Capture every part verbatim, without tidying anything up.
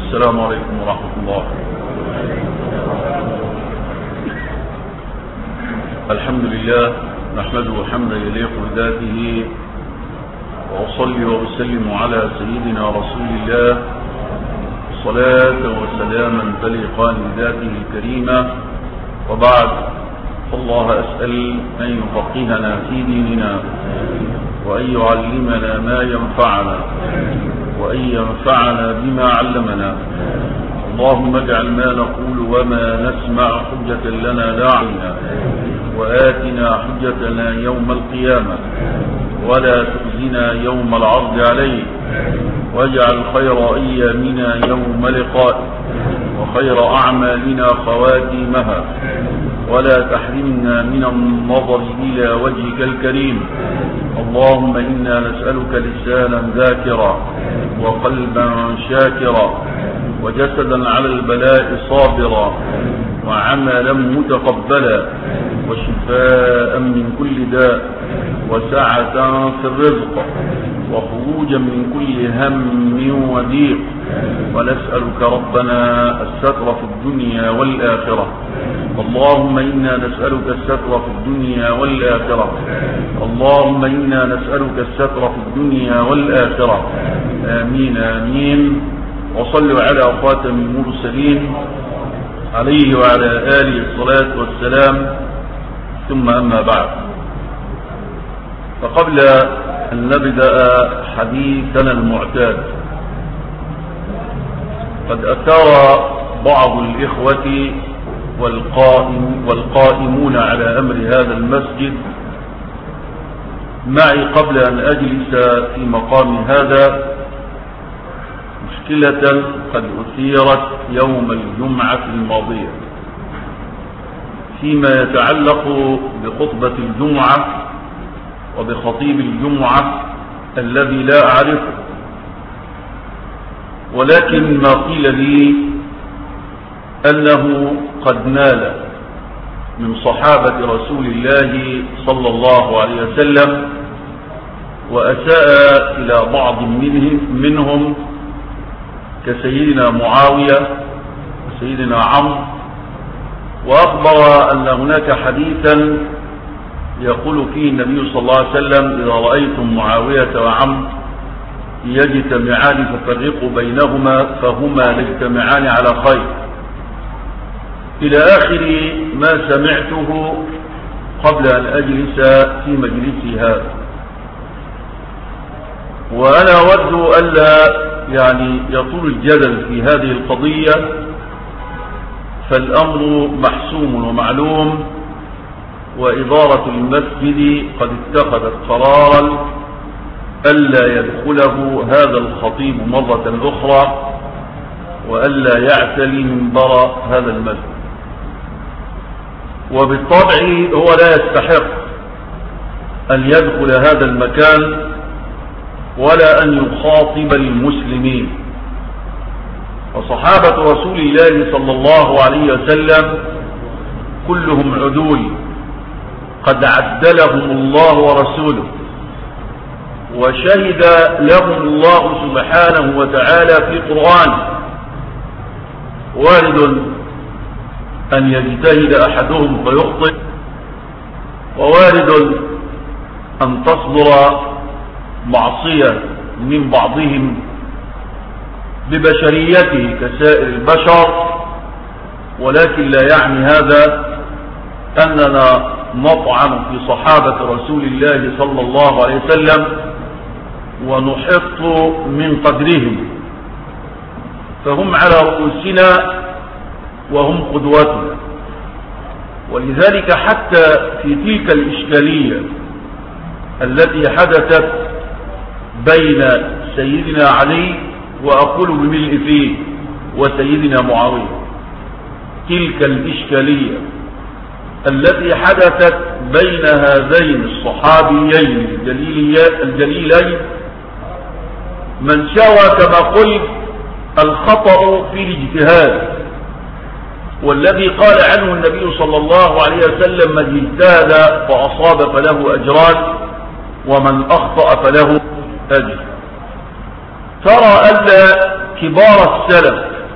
السلام عليكم ورحمة الله. الحمد لله نحمده حمدا يليق بذاته، وأصلي وأسلم على سيدنا رسول الله صلاة وسلاما تليقان بذاته الكريمة، وبعد، الله أسأل أن يفقهنا في ديننا، وأن يعلمنا ما ينفعنا، وأن ينفعنا بما علمنا. اللهم اجعل ما نقول وما نسمع حجة لنا لا علينا، وآتنا حجتنا يوم القيامة، ولا تخزنا يوم العرض عليك، واجعل خير أيامنا يوم لقائك، وخير أعمالنا خواتيمها، ولا تحرمنا من النظر إلى وجهك الكريم. اللهم إنا نسألك لسانا ذاكرا، وقلبا شاكرا، وجسدا على البلاء صابرا، وعملا متقبلا، وشفاء من كل داء، وسعة في الرزق، وخروجا من كل هم وضيق. ونسألك ربنا الستر في الدنيا والآخرة. اللهم إنا نسألك الستر في الدنيا والآخرة. اللهم إنا نسألك الستر في الدنيا والآخرة. آمين آمين. وصلوا على خاتم المرسلين عليه وعلى آله الصلاة والسلام، ثم أما بعد. فقبل أن نبدأ حديثنا المعتاد، قد أثار بعض الإخوة والقائم والقائمون على أمر هذا المسجد معي قبل أن أجلس في مقام هذا مشكلة قد أثيرت يوم الجمعة الماضية فيما يتعلق بخطبة الجمعة وبخطيب الجمعة الذي لا أعرفه، ولكن ما قيل لي أنه قد نال من صحابة رسول الله صلى الله عليه وسلم، وأساء إلى بعض منهم, منهم كسيدنا معاوية وسيدنا عمرو، وأخبر أن هناك حديثا يقول فيه النبي صلى الله عليه وسلم: إذا رأيتم معاوية وعمرو يجتمعان ففرقوا بينهما فهما يجتمعان على خير، إلى آخر ما سمعته قبل أن أجلس في مجلسي هذا. وأنا أود ألا يعني يطول الجدل في هذه القضية، فالأمر محسوم ومعلوم، وإدارة المسجد قد اتخذت قرارا ألا يدخله هذا الخطيب مرة أخرى، وألا يعتلي منبر هذا المسجد. وبالطبع هو لا يستحق أن يدخل هذا المكان ولا أن يخاطب المسلمين. وصحابة رسول الله صلى الله عليه وسلم كلهم عدول قد عدلهم الله ورسوله، وشهد لهم الله سبحانه وتعالى في قرآن: وارد أن يجتهد أحدهم فيخطئ، ووارد أن تصدر معصية من بعضهم ببشريته كسائر البشر، ولكن لا يعني هذا أننا نطعن في صحابة رسول الله صلى الله عليه وسلم ونحط من قدرهم، فهم على رؤوسنا وهم قدوتنا. ولذلك حتى في تلك الإشكالية التي حدثت بين سيدنا علي، وأقول بملء فيه، وسيدنا معاوية، تلك الإشكالية التي حدثت بين هذين الصحابيين الجليلين، من شوى كما قلت الخطأ في الاجتهاد، والذي قال عنه النبي صلى الله عليه وسلم: من اجتهد فأصاب فله أجران، ومن أخطأ فله أجر. ترى أن كبار السلف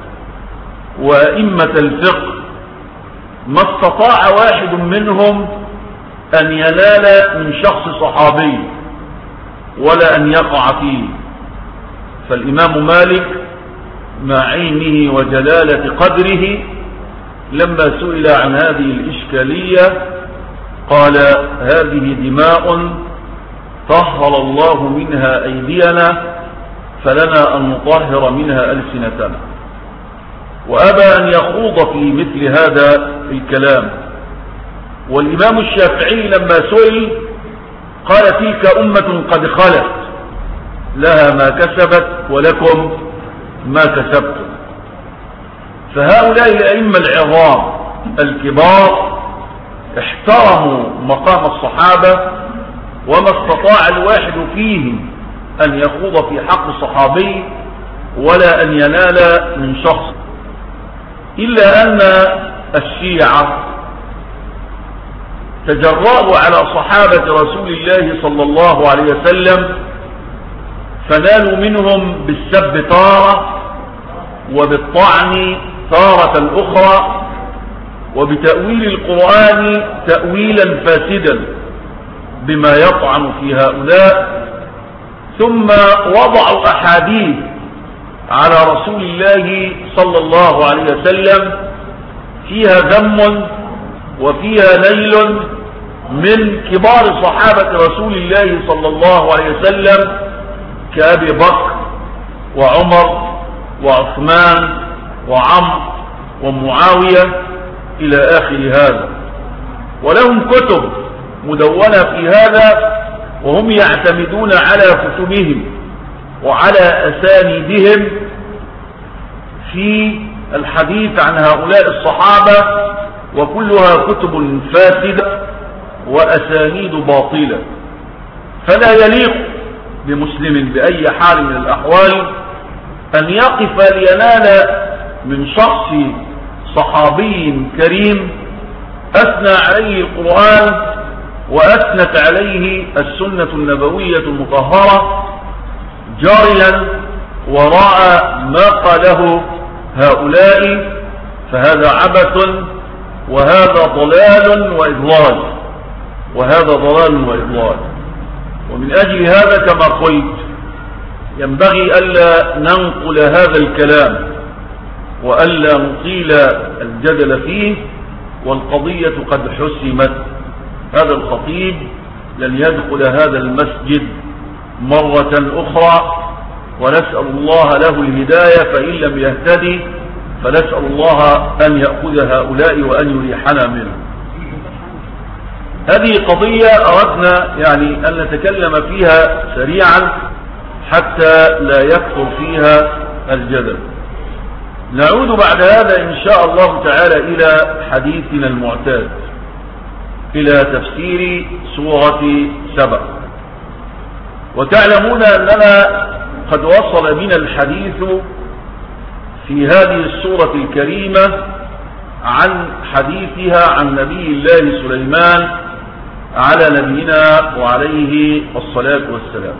وأئمة الفقه ما استطاع واحد منهم أن ينال من شخص صحابي ولا أن يقع فيه. فالإمام مالك مع علمه وجلالة قدره لما سئل عن هذه الإشكالية قال: هذه دماء طهر الله منها أيدينا فلنا أن نطهر منها ألسنتنا، وأبى أن يخوض في مثل هذا الكلام. والإمام الشافعي لما سئل قال: تلك أمة قد خلت لها ما كسبت ولكم ما كسبتم. فهؤلاء الأئمة العظام الكبار احترموا مقام الصحابة، وما استطاع الواحد فيهم أن يخوض في حق صحابي ولا أن ينال من شخص، إلا أن الشيعة تجرأوا على صحابة رسول الله صلى الله عليه وسلم فنالوا منهم بالسب تارة وبالطعن تارة أخرى وبتأويل القرآن تأويلا فاسدا بما يطعن في هؤلاء، ثم وضعوا أحاديث على رسول الله صلى الله عليه وسلم فيها ذم وفيها نيل من كبار صحابة رسول الله صلى الله عليه وسلم كأبي بكر وعمر وعثمان وعمرو ومعاوية إلى آخر هذا. ولهم كتب مدونة في هذا، وهم يعتمدون على كتبهم وعلى أسانيدهم في الحديث عن هؤلاء الصحابة، وكلها كتب فاسدة وأسانيد باطلة. فلا يليق بمسلم بأي حال من الأحوال أن يقف لينال من شخص صحابي كريم أثنى عليه القرآن وأثنت عليه السنة النبوية المطهرة جاريا وراء ما قاله هؤلاء، فهذا عبث وهذا ضلال وإضلال وهذا ضلال وإضلال. ومن أجل هذا كما قلت ينبغي ألا ننقل هذا الكلام وألا نطيل الجدل فيه، والقضية قد حسمت. هذا الخطيب لن يدخل هذا المسجد مرة أخرى، ونسأل الله له الهداية، فإن لم يهتدي فنسأل الله أن يأخذ هؤلاء وأن يريحنا منه. هذه قضية أردنا يعني أن نتكلم فيها سريعا حتى لا يكثر فيها الجدل. نعود بعد هذا إن شاء الله تعالى إلى حديثنا المعتاد، إلى تفسير سورة سبأ. وتعلمون أننا قد وصل بنا الحديث في هذه السورة الكريمة عن حديثها عن نبي الله سليمان على نبينا وعليه الصلاة والسلام.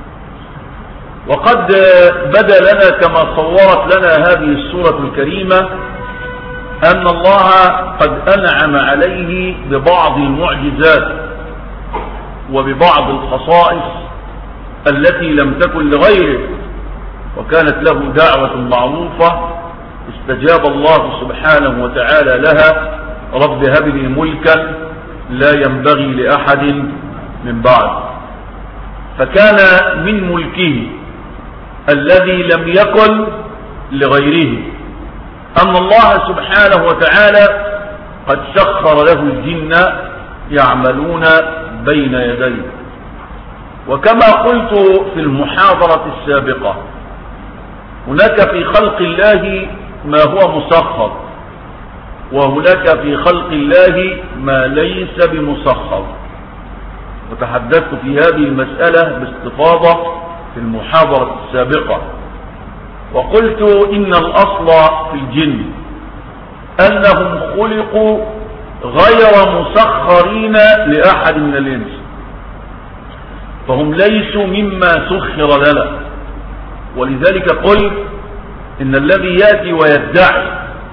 وقد بدا لنا كما صورت لنا هذه السورة الكريمة أن الله قد أنعم عليه ببعض المعجزات وببعض الخصائص التي لم تكن لغيره، وكانت له دعوة معروفة استجاب الله سبحانه وتعالى لها: رب هب لي ملكا لا ينبغي لأحد من بعد. فكان من ملكه الذي لم يكن لغيره أن الله سبحانه وتعالى قد سخر له الجن يعملون بين يديه. وكما قلت في المحاضرة السابقة، هناك في خلق الله ما هو مسخر، وهناك في خلق الله ما ليس بمسخر. وتحدثت في هذه المسألة باستفاضة في المحاضرة السابقة، وقلت إن الأصل في الجن أنهم خلقوا غير مسخرين لأحد من الإنس، فهم ليسوا مما سخر لنا. ولذلك قل إن الذي يأتي ويدعي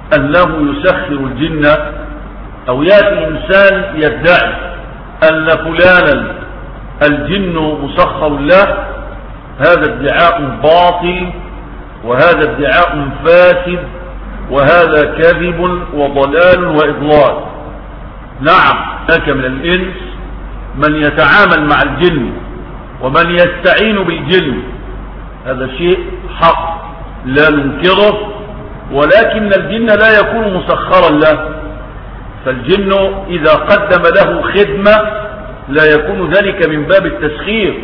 أنه يسخر الجن، أو يأتي إنسان يدعي أن فلانا الجن مسخر له، هذا ادعاء باطل، وهذا ادعاء فاسد، وهذا كذب وضلال وإضلال. نعم، هناك من الإنس من يتعامل مع الجن ومن يستعين بالجن، هذا شيء حق لا ننكره، ولكن الجن لا يكون مسخرا له، فالجن إذا قدم له خدمة لا يكون ذلك من باب التسخير،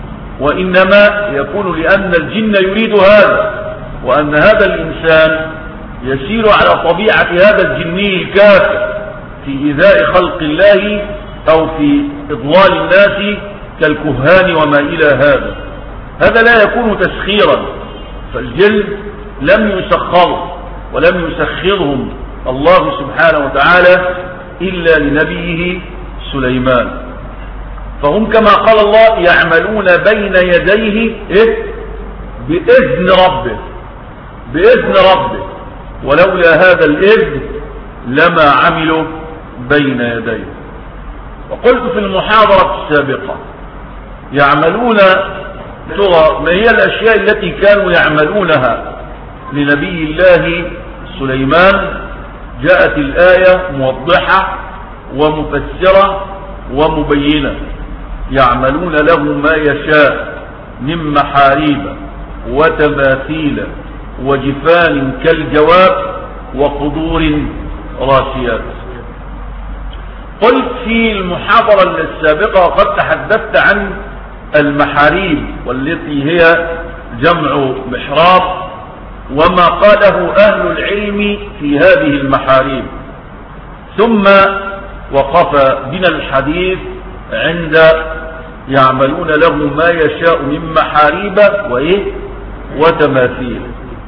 وإنما يكون لأن الجن يريد هذا، وأن هذا الإنسان يسير على طبيعة هذا الجني الكافر في إيذاء خلق الله أو في إضلال الناس كالكهان وما إلى هذا، هذا لا يكون تسخيرا. فالجن لم يسخروا ولم يسخرهم الله سبحانه وتعالى إلا لنبيه سليمان، فهم كما قال الله يعملون بين يديه إيه؟ بإذن ربه، بإذن ربه، ولولا هذا الإذن لما عملوا بين يديه. وقلت في المحاضرة السابقة يعملون ترى ما هي الأشياء التي كانوا يعملونها لنبي الله سليمان. جاءت الآية موضحة ومفسرة ومبينة، يعملون له ما يشاء من محاريب وتماثيل وجفان كالجواب وقدور راسيات. قلت في المحاضرة السابقة وقد تحدثت عن المحاريب، والتي هي جمع محراب، وما قاله أهل العلم في هذه المحاريب، ثم وقف بنا الحديث عند يعملون له ما يشاء من محاريب وإيه وتماثيل.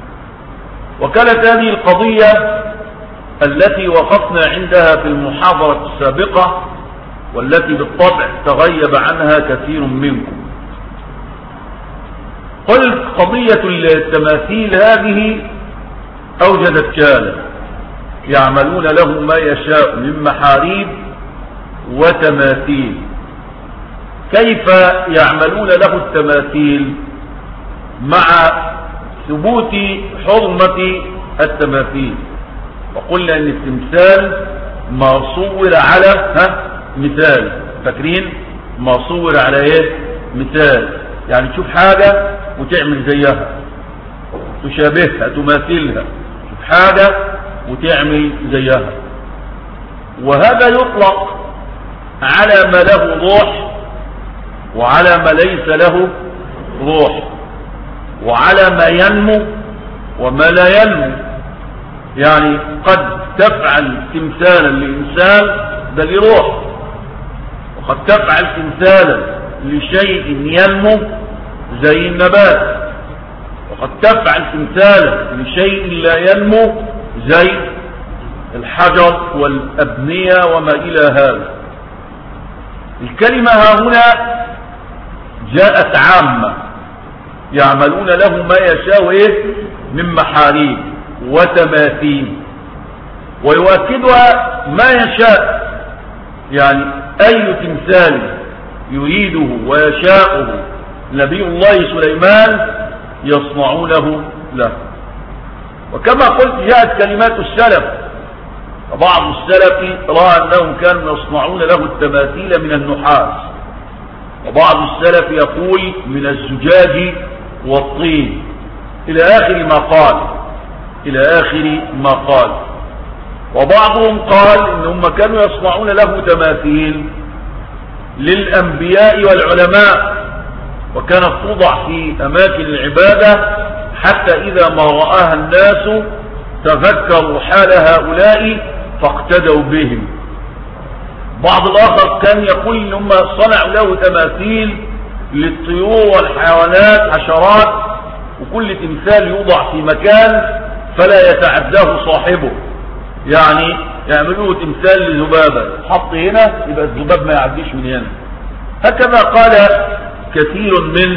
وكانت هذه القضية التي وقفنا عندها في المحاضرة السابقة، والتي بالطبع تغيب عنها كثير منكم. قلت قضية التماثيل هذه أوجدت كالا، يعملون له ما يشاء من محاريب وتماثيل. كيف يعملون له التماثيل مع ثبوت حرمة التماثيل؟ وقلنا ان التمثال ما صور على ها مثال، فاكرين ما صور على ايه مثال، يعني تشوف حاجة وتعمل زيها، تشابهها تماثلها، تشوف حاجة وتعمل زيها. وهذا يطلق على ما له روح وعلى ما ليس له روح، وعلى ما ينمو وما لا ينمو. يعني قد تفعل تمثالا لإنسان ده لروح، وقد تفعل تمثالا لشيء ينمو زي النبات، وقد تفعل تمثالا لشيء لا ينمو زي الحجر والأبنية وما إلى هذا. الكلمة ها هنا جاءت عامة، يعملون له ما يشاء إيه من محاريب وتماثيل، ويؤكدها ما يشاء، يعني أي تمثال يريده ويشاءه نبي الله سليمان يصنعونه له. وكما قلت جاءت كلمات السلف، فبعض السلف رأى أنهم كانوا يصنعون له التماثيل من النحاس، وبعض السلف يقول من الزجاج والطين، إلى آخر ما قال إلى آخر ما قال. وبعضهم قال إنهم كانوا يصنعون له تماثيل للأنبياء والعلماء، وكانت توضع في أماكن العبادة حتى إذا ما رآها الناس تذكروا حال هؤلاء فاقتدوا بهم. بعض الآخر كان يقول إنهم صنعوا له تماثيل للطيور والحيوانات حشرات، وكل تمثال يوضع في مكان فلا يتعداه صاحبه، يعني يعملوه تمثال لذبابة، حط هنا يبقى الذباب ما يعديش من هنا. هكذا قال كثير من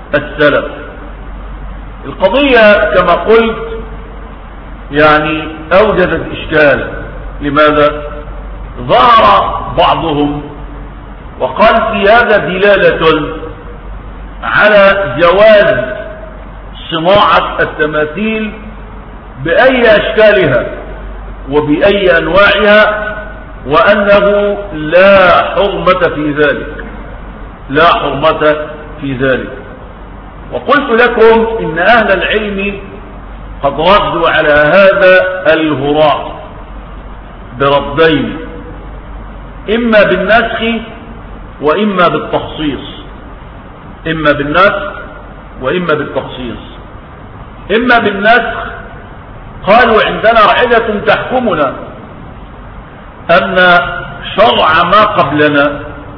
السلف. القضية كما قلت يعني أوجدت إشكالا. لماذا؟ ظهر بعضهم وقال في هذا دلالة على جواز صناعة التماثيل بأي أشكالها وبأي أنواعها، وأنه لا حرمة في ذلك، لا حرمة في ذلك. وقلت لكم إن أهل العلم قد ردوا على هذا الهراء بردين، إما بالنسخ وإما بالتخصيص، إما بالنسخ وإما بالتخصيص. إما بالنسخ قالوا عندنا قاعدة تحكمنا أن شرع ما قبلنا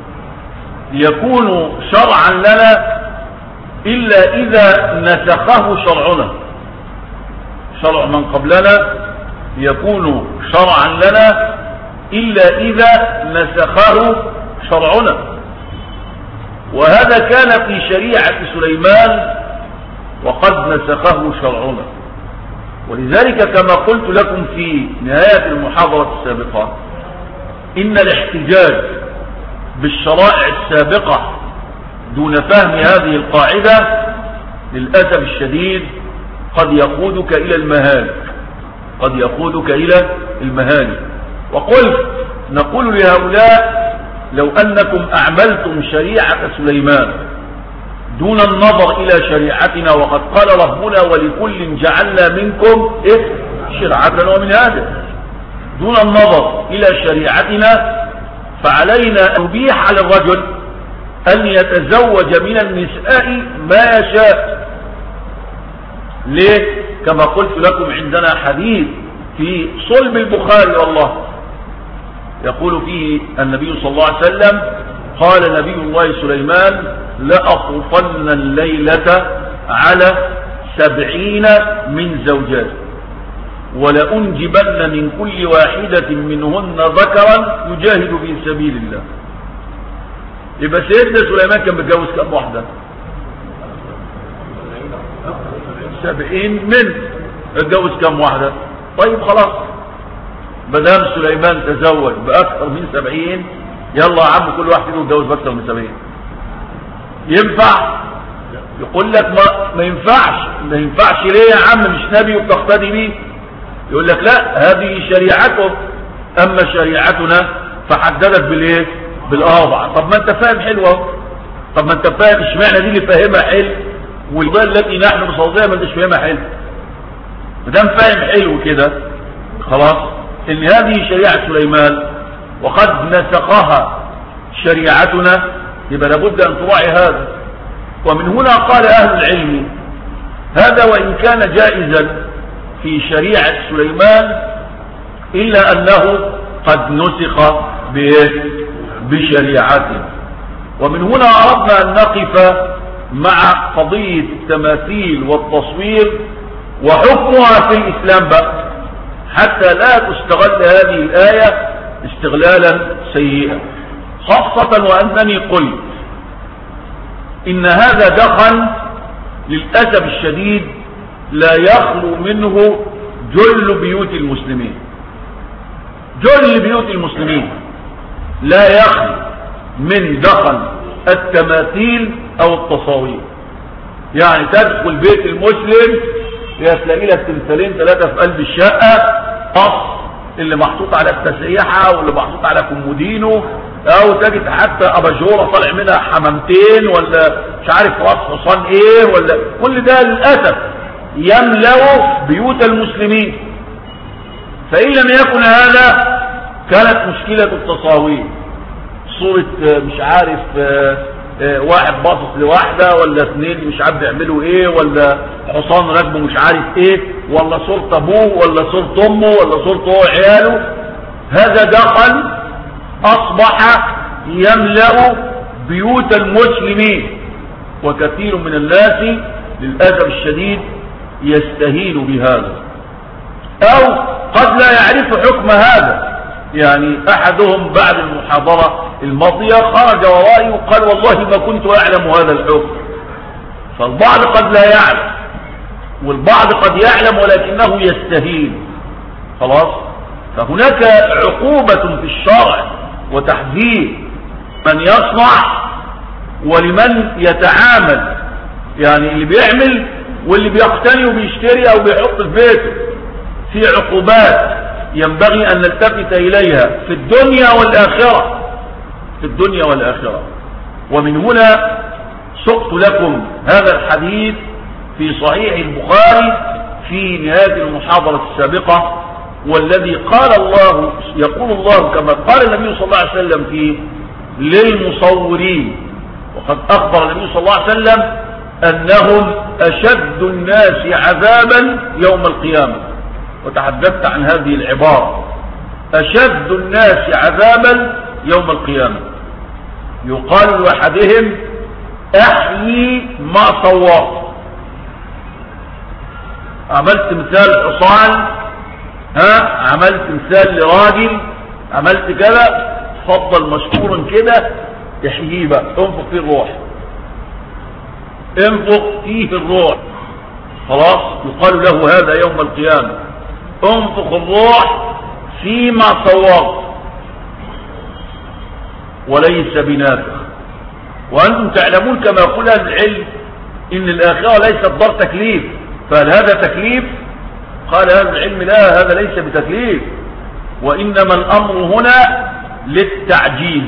يكون شرعا لنا إلا إذا نسخه شرعنا، شرع من قبلنا يكون شرعا لنا إلا إذا نسخه شرعنا. وهذا كان في شريعة سليمان وقد نسخه شرعنا. ولذلك كما قلت لكم في نهاية المحاضرة السابقة إن الاحتجاج بالشرائع السابقة دون فهم هذه القاعدة للأسف الشديد قد يقودك إلى المهالك، قد يقودك إلى المهالك. وقلت نقول لهؤلاء لو أنكم أعملتم شريعة سليمان دون النظر إلى شريعتنا، وقد قال ربنا ولكل جعلنا منكم إيه شرعة ومنهاجا، دون النظر إلى شريعتنا، فعلينا أن نبيح للرجل أن يتزوج من النساء ما يشاء. ليه؟ كما قلت لكم عندنا حديث في صلب البخاري والله يقول فيه النبي صلى الله عليه وسلم قال نبي الله سليمان لأطوفن الليلة على سبعين من زوجات ولأنجبن من كل واحدة منهن ذكرا يجاهد في سبيل الله. يبقى سيدنا سليمان كان بيتجوز كم واحدة؟ سبعين من اتجوز كم واحدة؟ طيب خلاص مدام سليمان تزوج بأكثر من سبعين، يلا يا عم كل واحد يتجوز بأكثر من سبعين. ينفع؟ يقول لك ما, ما ينفعش. ما ينفعش ليه يا عم؟ مش نبي وبتقتدي بيه؟ يقول لك لا هذه شريعته، أما شريعتنا فحددت بالايه؟ بالأربعة. طب ما انت فاهم حلوة، طب ما انت فاهم اشمعنى دي اللي فاهمها حلو والبال التي نحن بصوتها ما انتش فاهمها حلو؟ ما دام فاهم حلو كده خلاص ان هذه شريعة سليمان وقد نسخها شريعتنا، يبقى لابد ان تراعي هذا. ومن هنا قال اهل العلم هذا وان كان جائزا في شريعة سليمان الا انه قد نسخ بشريعته. ومن هنا اردنا ان نقف مع قضية التماثيل والتصوير وحكمها في الاسلام بقى، حتى لا تستغل هذه الآية استغلالا سيئا، خاصة وأنني قلت إن هذا دخل للأسف الشديد لا يخلو منه جل بيوت المسلمين. جل بيوت المسلمين لا يخلو من دخل التماثيل أو التصاوير. يعني تدخل بيت المسلم تلاقي لك تمثالين ثلاثة في قلب الشقة، قص اللي محطوط على التسريحة واللي محطوط على كومودينو، او تجد حتى اباجورة طالع منها حمامتين ولا مش عارف راس حصان ايه، ولا كل ده للأسف يملأ بيوت المسلمين. فإن لم يكن هذا كانت مشكلة التصاوير، صورة مش عارف واحد باصص لواحدة ولا اثنين مش عارف بيعملوا ايه، ولا حصان راكبه مش عارف ايه، ولا صورة ابوه ولا صورة امه ولا صورة هو عياله. هذا دخل اصبح يملأ بيوت المسلمين، وكثير من الناس للأسف الشديد يستهين بهذا او قد لا يعرف حكم هذا. يعني احدهم بعد المحاضرة الماضية خرج ورائي وقال والله ما كنت اعلم هذا الحكم. فالبعض قد لا يعلم والبعض قد يعلم ولكنه يستهين. خلاص. فهناك عقوبة في الشرع وتحذير من يصنع ولمن يتعامل، يعني اللي بيعمل واللي بيقتني وبيشتري او بيحط في بيته، في عقوبات ينبغي ان نلتفت اليها في الدنيا والاخرة، في الدنيا والاخرة. ومن هنا سقت لكم هذا الحديث في صحيح البخاري في نهاية المحاضرة السابقة، والذي قال الله يقول الله كما قال النبي صلى الله عليه وسلم فيه للمصورين. وقد أخبر النبي صلى الله عليه وسلم أنهم أشد الناس عذابا يوم القيامة، وتحدثت عن هذه العبارة، أشد الناس عذابا يوم القيامة. يقال لأحدهم أحيي ما صورت، عملت مثال حصان، ها عملت مثال لراجل، عملت كذا، تفضل مشكورا كده احييه بقى، انفق فيه الروح، انفق فيه الروح، خلاص. يقال له هذا يوم القيامة، انفق الروح فيما صورت وليس بنافخ. وأنتم تعلمون كما يقول أهل العلم إن الآخرة ليست دار تكليف، فهل هذا تكليف؟ قال أهل العلم لا، هذا ليس بتكليف، وإنما الأمر هنا للتعجيز،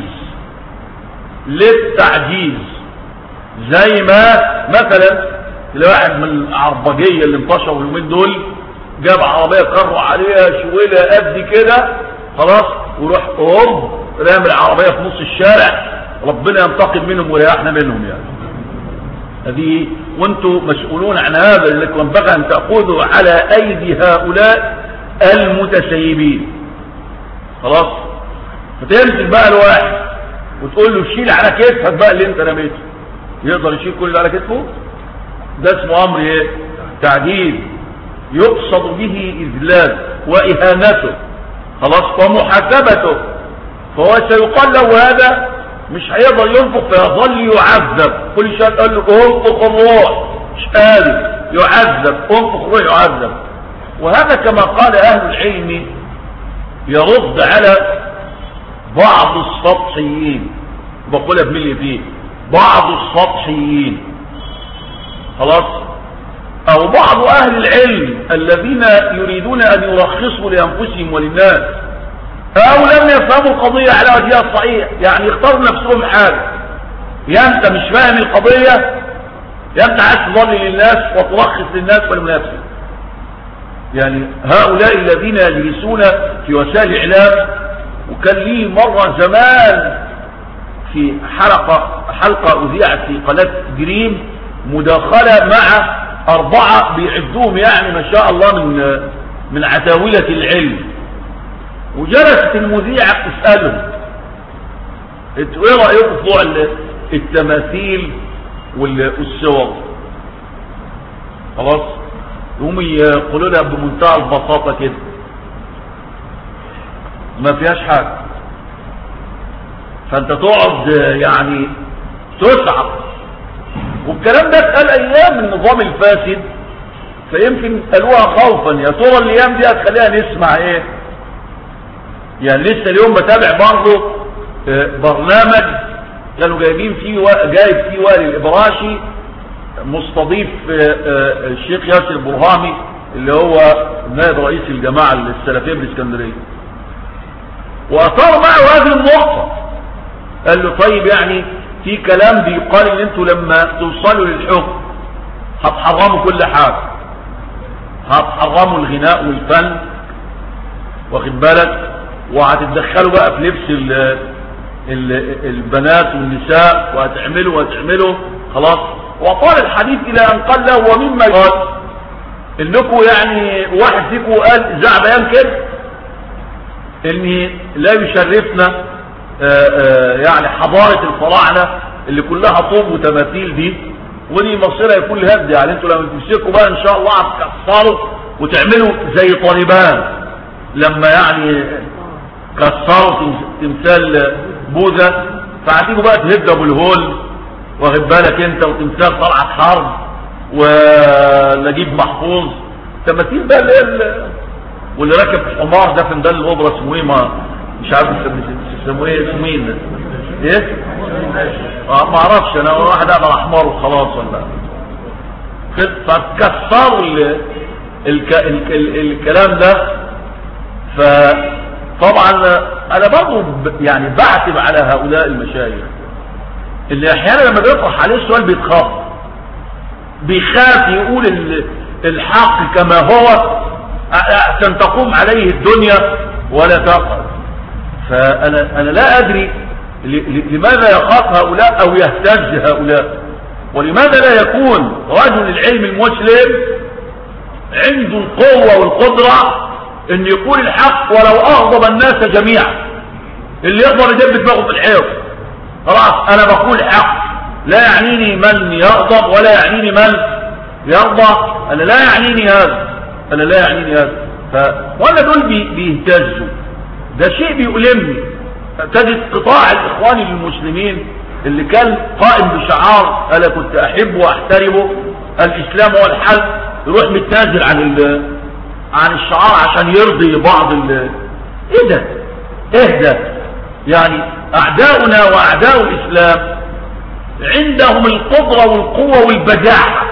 للتعجيز. زي ما مثلا الواحد من العربجية اللي انتشروا اليومين دول جاب عربية كروا عليها شويلة قد كده، خلاص، وروح اوب رامي العربية في نص الشارع، ربنا ينتقم منهم ويريحنا منهم. يعني هذه وانتم مسؤولون عن هذا، لكم ينبغي ان تأخذوا على ايدي هؤلاء المتسيبين، خلاص. فتنزل بقى الواحد وتقول له شيل على كتفك بقى اللي انت رميته، يقدر يشيل كل اللي على كتفه؟ ده اسمه امر ايه؟ تعجيز، يقصد به اذلال واهانته، خلاص، ومحاسبته. فهو سيقال له هذا مش هيقدر ينفق فيظل يعذب، كل شيء قال له انفق الروح، مش قادر، يعذب، انفق الروح يعذب. وهذا كما قال اهل العلم يرد على بعض السطحيين، بقولها بملي فيه، بعض السطحيين، خلاص، او بعض اهل العلم الذين يريدون ان يرخصوا لانفسهم وللناس، او لم يفهموا القضية على وجهها الصحيح، يعني يختاروا نفسهم حاجة، يا انت مش فاهم القضية، يا انت عايز تضلل للناس وترخص للناس والمنافسين. يعني هؤلاء الذين يجلسون في وسائل الاعلام، وكان لي مرة زمان في حلقة حلقة اذيعت في قناة دريم مداخلة مع اربعة بيعدوهم يعني ما شاء الله من من عتاولة العلم، وجلست المذيعة تسألهم انتوا ايه رأيكم في موضوع التماثيل والصور؟ خلاص، هم يقولوا لها بمنتهى البساطة كده ما فيهاش حاجة. فانت تقعد يعني تسعى، والكلام ده اتقال ايام النظام الفاسد، فيمكن قالوها خوفا. يا ترى الايام دي هتخليها نسمع ايه؟ يعني لسه اليوم بتابع برضه برنامج كانوا جايبين فيه جايب فيه وائل الابراشي مستضيف الشيخ ياسر البرهامي اللي هو نائب رئيس الجماعة السلفية بالاسكندرية، واثار معه هذه النقطة. قال له طيب يعني في كلام بيقال ان انتوا لما توصلوا للحكم هتحرموا كل حاجة، هتحرموا الغناء والفن، واخد بالك، وهتتدخلوا بقى في لبس ال ال البنات والنساء، وهتعملوا وهتعملوا خلاص. وطال الحديث الى ان قال له ومما قال انكم يعني واحد فيكم قال زع بيان كده ان لا يشرفنا آآ آآ يعني حضارة الفراعنة اللي كلها طوب وتماثيل دي، ودي مصيرها يكون لهد. يعني انتوا لما تمسكوا بقى ان شاء الله هتكسروا وتعملوا زي طالبان لما يعني كسروا تمثال بوذا، فهتيجوا بقى تهدوا ابو الهول، واخد بالك انت، وتمثال طلعت حرب ونجيب محفوظ، تماثيل بقى اللي واللي راكب حمار ده في ميدان الاوبرا اسمه ايه؟ ما مش عارف اسمه ايه، اسمه مين ايه؟ اه ما اعرفش انا، واحد قاعد على حمار وخلاص ولا فكسروا ال... الك... ال... ال... الكلام ده. فطبعا انا برضه يعني بعتب على هؤلاء المشايخ اللي احيانا لما بيطرح عليه السؤال بيتخاف بيخاف يقول الحق كما هو أحسن تقوم عليه الدنيا ولا تقع. فأنا أنا لا أدري لماذا يخاف هؤلاء أو يهتز هؤلاء، ولماذا لا يكون رجل العلم المسلم عنده القوة والقدرة أن يقول الحق ولو أغضب الناس جميعا، اللي يقدر يدب دماغه في الحيط خلاص أنا بقول حق، لا يعنيني من يغضب ولا يعنيني من يرضى، أنا لا يعنيني هذا، أنا لا يعنيني هذا. ف... ولا دول بي... بيهتزوا، ده شيء بيؤلمني. تجد قطاع الإخوان المسلمين اللي كان قائم بشعار أنا كنت أحبه وأحترمه الإسلام هو الحل، يروح متنازل عن ال... عن الشعار عشان يرضي بعض ال... إيه ده؟ إيه ده؟ يعني أعداؤنا وأعداء الإسلام عندهم القدرة والقوة والبجاحة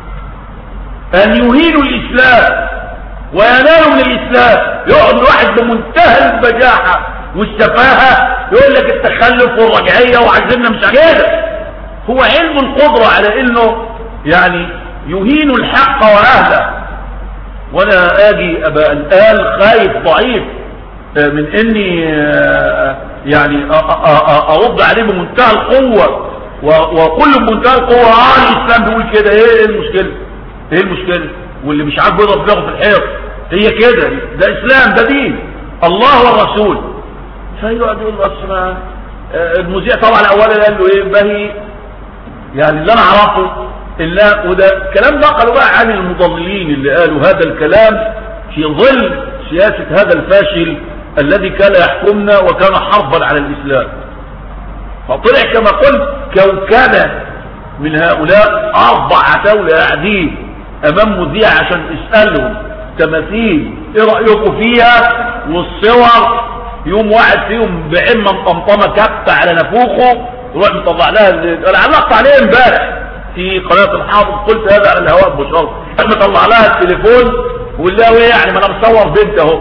أن يهينوا الإسلام وينالوا من الإسلام. يقعد الواحد بمنتهى البجاحة والسفاهة يقول لك التخلف والرجعية وعزمنا مش كده. هو علم القدرة على انه يعني يهين الحق واهله. وانا اجي ابقى الآن خايف ضعيف من اني يعني ارد عليه بمنتهى القوة وكل بمنتهى القوة اه الاسلام بيقول كده. ايه المشكلة؟ ايه المشكلة؟ واللي مش عارف يضرب دماغه في الحيط هي كده، ده اسلام، ده دين الله والرسول. فيقعد يقول له المذيع طبعا اولا قال له ايه بهي يعني اللي انا اعرفه الا وده الكلام ده قالوا بقى عن المضللين اللي قالوا هذا الكلام في ظل سياسة هذا الفاشل الذي كان يحكمنا وكان حربا على الاسلام. فطلع كما قلت كوكبة من هؤلاء اربع عتاولة قاعدين امام مذيع عشان اسألهم تماثيل ايه رأيكم فيها والصور، يوم واحد فيهم بعمة مطمطمة كبت على نفوخه يروح مطلع لها. انا علقت عليه امبارح في قناة الحافظ قلت هذا على الهواء بشرط، مطلع لها التليفون وقال له ايه يعني ما انا مصور بنت اهو.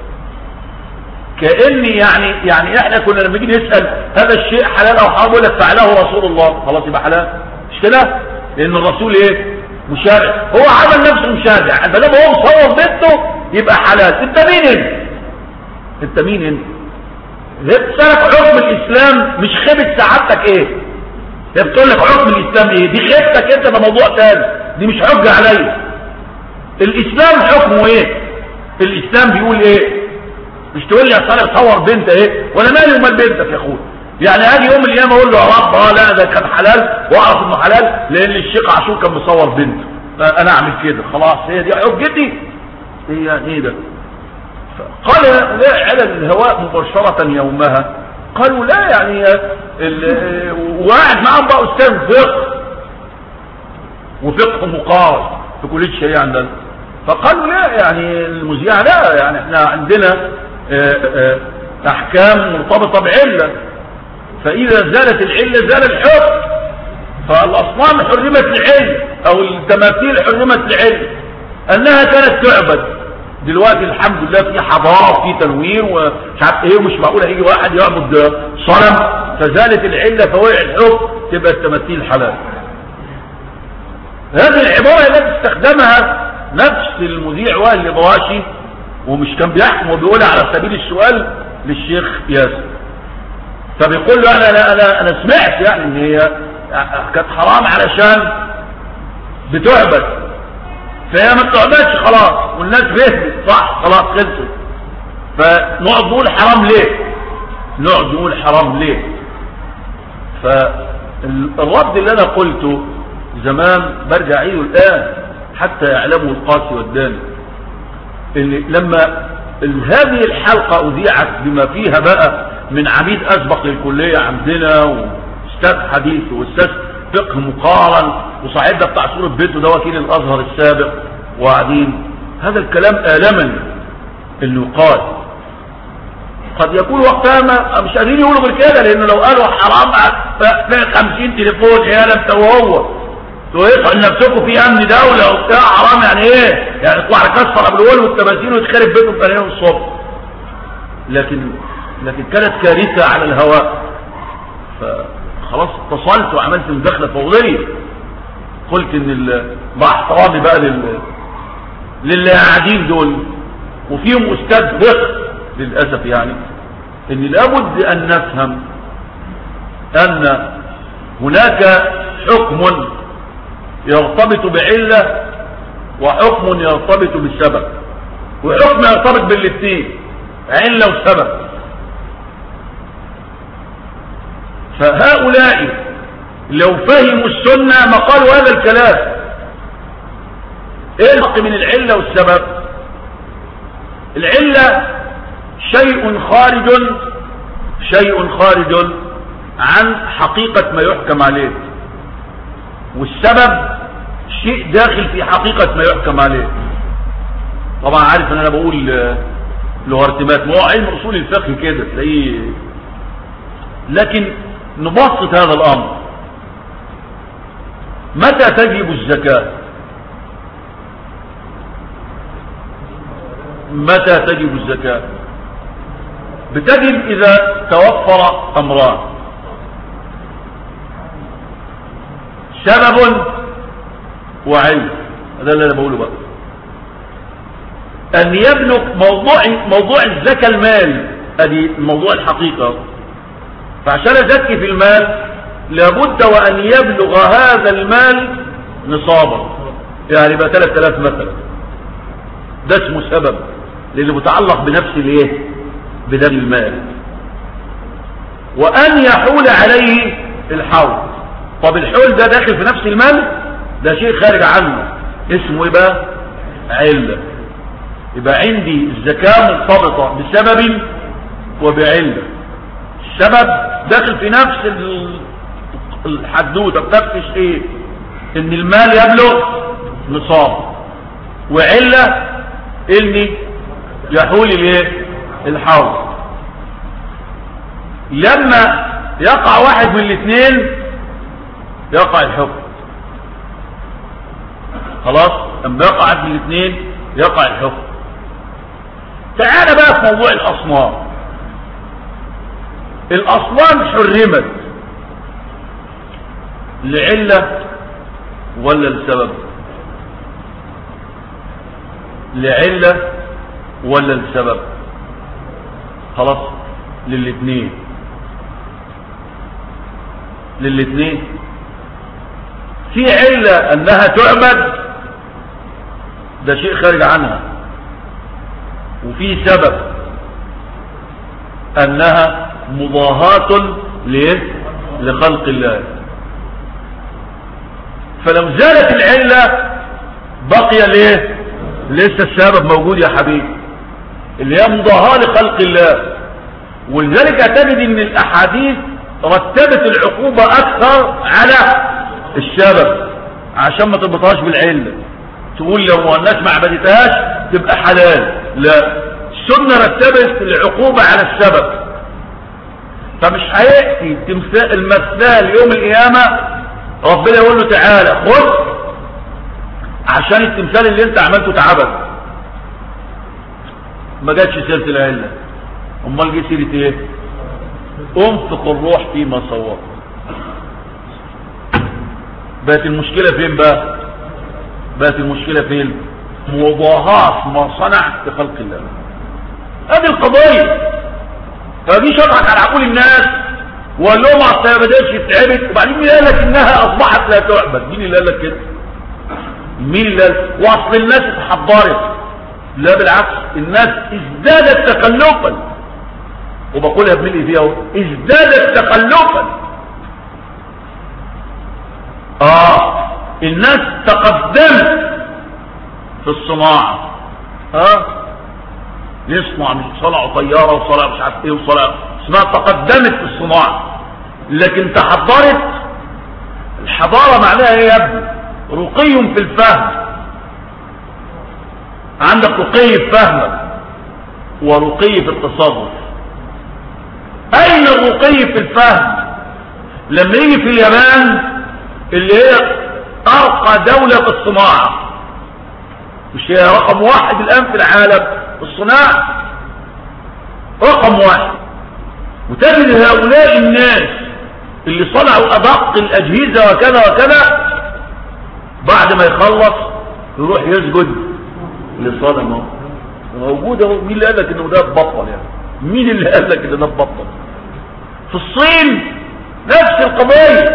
كأني يعني يعني احنا كنا لما نيجي نسأل هذا الشيء حلال او حرام يقول لك فعله رسول الله خلاص يبقى حلال، مش كده؟ لان الرسول ايه؟ مشارع. هو عمل نفسه مشارع، فلما هو مصور بنته يبقى حلال. انت مين انت؟ انت مين انت؟ بتسألك حكم الاسلام مش خيبة سعادتك ايه؟ هي بتقول لك حكم الاسلام ايه؟ دي خيبتك انت، ده موضوع تاني، دي مش حجة عليا. الاسلام حكمه ايه؟ الاسلام بيقول ايه؟ مش تقول لي يا صالح صور بنت ايه؟ وانا مالي ومال بنتك يا اخويا؟ يعني هاجي يوم القيامه اقول له يا رب اه لا ده كان حلال واعرف انه حلال لان الشيخ عاشور كان مصور بنته انا اعمل كده خلاص هي دي حجتي؟ هي ايه ده؟ قال لا على الهواء مباشرة يومها قالوا لا يعني وقاعد معهم بقى استاذ فقه وفقه مقارن في كلية الشريعة عندنا. فقالوا لا يعني المذيع لا يعني احنا عندنا احكام مرتبطة بعلة، فاذا زالت العلة زال الحكم. فالاصنام حرمت العلة او التماثيل حرمت العلة انها كانت تعبد. دلوقتي الحمد لله في حضارة في تنوير ومش عارف ايه، ومش معقول هيجي واحد يعبد صنم فزالت العلة فوقع الحكم تبقى التماثيل حلال. هذه العبارة التي استخدمها نفس المذيع وائل الإبراشي ومش كان بيحكم وبيقولها على سبيل السؤال للشيخ ياسر. فبيقول له انا انا انا, أنا سمعت يعني ان هي كانت حرام علشان بتعبد، فهي ما بتعبدش خلاص والناس فهمت صح خلاص خلصت. فنقعد نقول حرام ليه؟ نقعد نقول حرام ليه؟ فالرد اللي انا قلته زمان برجع اعيده الان حتى يعلمه القاسي والداني، ان لما هذه الحلقة اذيعت بما فيها بقى من عميد اسبق للكلية عندنا واستاذ حديث واستاذ فقه مقارن وصاحب ده بتاع صورة بيته ده وكيل الازهر السابق وقاعدين، هذا الكلام آلمني اللي يقال. قد يكون وقتها ما مش قادرين يقولوا غير كده، لانه لو قالوا حرام في خمسين تليفون يا انت وهو تقول نفسكم في امن دوله وبتاع حرام يعني ايه؟ يعني يطلع يكسر ابو الول والتماثيل ويتخرب بيتهم ثاني يوم الصبح. لكن لكن كانت كارثه على الهواء. فخلاص اتصلت وعملت مداخله فوريه، قلت ان مع احترامي بقى لل للي قاعدين دول وفيهم استاذ فقه للاسف، يعني ان لابد ان نفهم ان هناك حكم يرتبط بعله وحكم يرتبط بالسبب، وحكم يرتبط بالاثنين عله وسبب. فهؤلاء لو فهموا السنه ما قالوا هذا الكلام. ايه الفرق من العله والسبب؟ العله شيء خارج شيء خارج عن حقيقة ما يحكم عليه، والسبب شيء داخل في حقيقة ما يحكم عليه. طبعا عارف ان انا بقول لوغاريتمات، ما هو علم اصول الفقه كده تلاقيه. لكن نبسط هذا الامر. متى تجب الزكاة؟ متى تجب الزكاة؟ بتجب إذا توفر أمران: سبب وعلم. هذا اللي أنا بقوله بقى. أن يبلغ موضوع موضوع الزكاة المال، أدي موضوع الحقيقة. فعشان أزكي في المال لابد وأن يبلغ هذا المال نصابا، يعني يبقى ثلاثة آلاف مثلا. ده اسمه سبب، لأنه متعلق بنفس الايه؟ بدم المال. وأن يحول عليه الحول. طب الحول ده داخل في نفس المال؟ ده شيء خارج عنه، اسمه يبقى علة. يبقى عندي الزكاة مرتبطة بسبب وبعلة. السبب داخل في نفس الحدوته بنفس الشيء، ان المال يبلغ نصاب، وعلة اني يحول الايه؟ الحول. لما يقع واحد من الاثنين يقع الحكم. خلاص، لما يقع واحد من الاثنين يقع الحكم. تعال بقى في موضوع الاصنام. الاصنام حرمت لعلة ولا لسبب؟ لعلة ولا لسبب؟ خلاص، للاثنين. للاثنين. في علة انها تعبد، ده شيء خارج عنها، وفي سبب انها مضاهاة ليه؟ لخلق الله. فلو زالت العلة بقي ليه؟ لسه السبب موجود يا حبيبي، اللي هي مضاهاة لخلق الله. ولذلك تجد ان الاحاديث رتبت العقوبة اكثر على السبب عشان ما تربطهاش بالعلة. تقول لو الناس ما عبدتهاش تبقى حلال، لا، السنة رتبت العقوبة على السبب. فمش هيأتي تمثال المثال يوم القيامة ربنا يقول له تعالى خذ عشان التمثال اللي انت عملته تعبد. ما جاتش سيرة العلة، امال جه سيرة ايه؟ انفق الروح فيما صور. بقت المشكلة فين بقى؟ بقت المشكلة فين؟ مضاهاة ما صنع بخلق الله. هذه القضية. فدي شرحت على عقول الناس وقال لهم اصل ما بدأش يتعبد، وبعدين مين قال لك انها اصبحت لا تعبد؟ مين اللي قال لك كده؟ مين اللي قال؟ واصل الناس اتحضرت. لا بالعكس، الناس ازدادت تكلفا، وبقولها بملء فيها اهو، ازدادت تكلفا. اه الناس تقدمت في الصناعة. ها يصنع، مش صنعوا طيارة وصنع مش عارف ايه وصنع، اسمها تقدمت في الصناعة. لكن تحضرت. الحضارة معناها ايه يا ابني؟ رقي في الفهم. عندك رقي في فهمك، ورقي في التصرف. اين الرقي في الفهم؟ لما يجي في اليابان اللي هي ارقى دولة في الصناعة، مش هي رقم واحد الان في العالم في الصناعة، رقم واحد، وتجد هؤلاء الناس اللي صنعوا ادق الاجهزة وكذا وكذا بعد ما يخلص يروح يسجد لصنمه موجودة. مين اللي قال لك انه ده بطل؟ يعني مين اللي قال لك ان ده بطل؟ في الصين نفس القضية،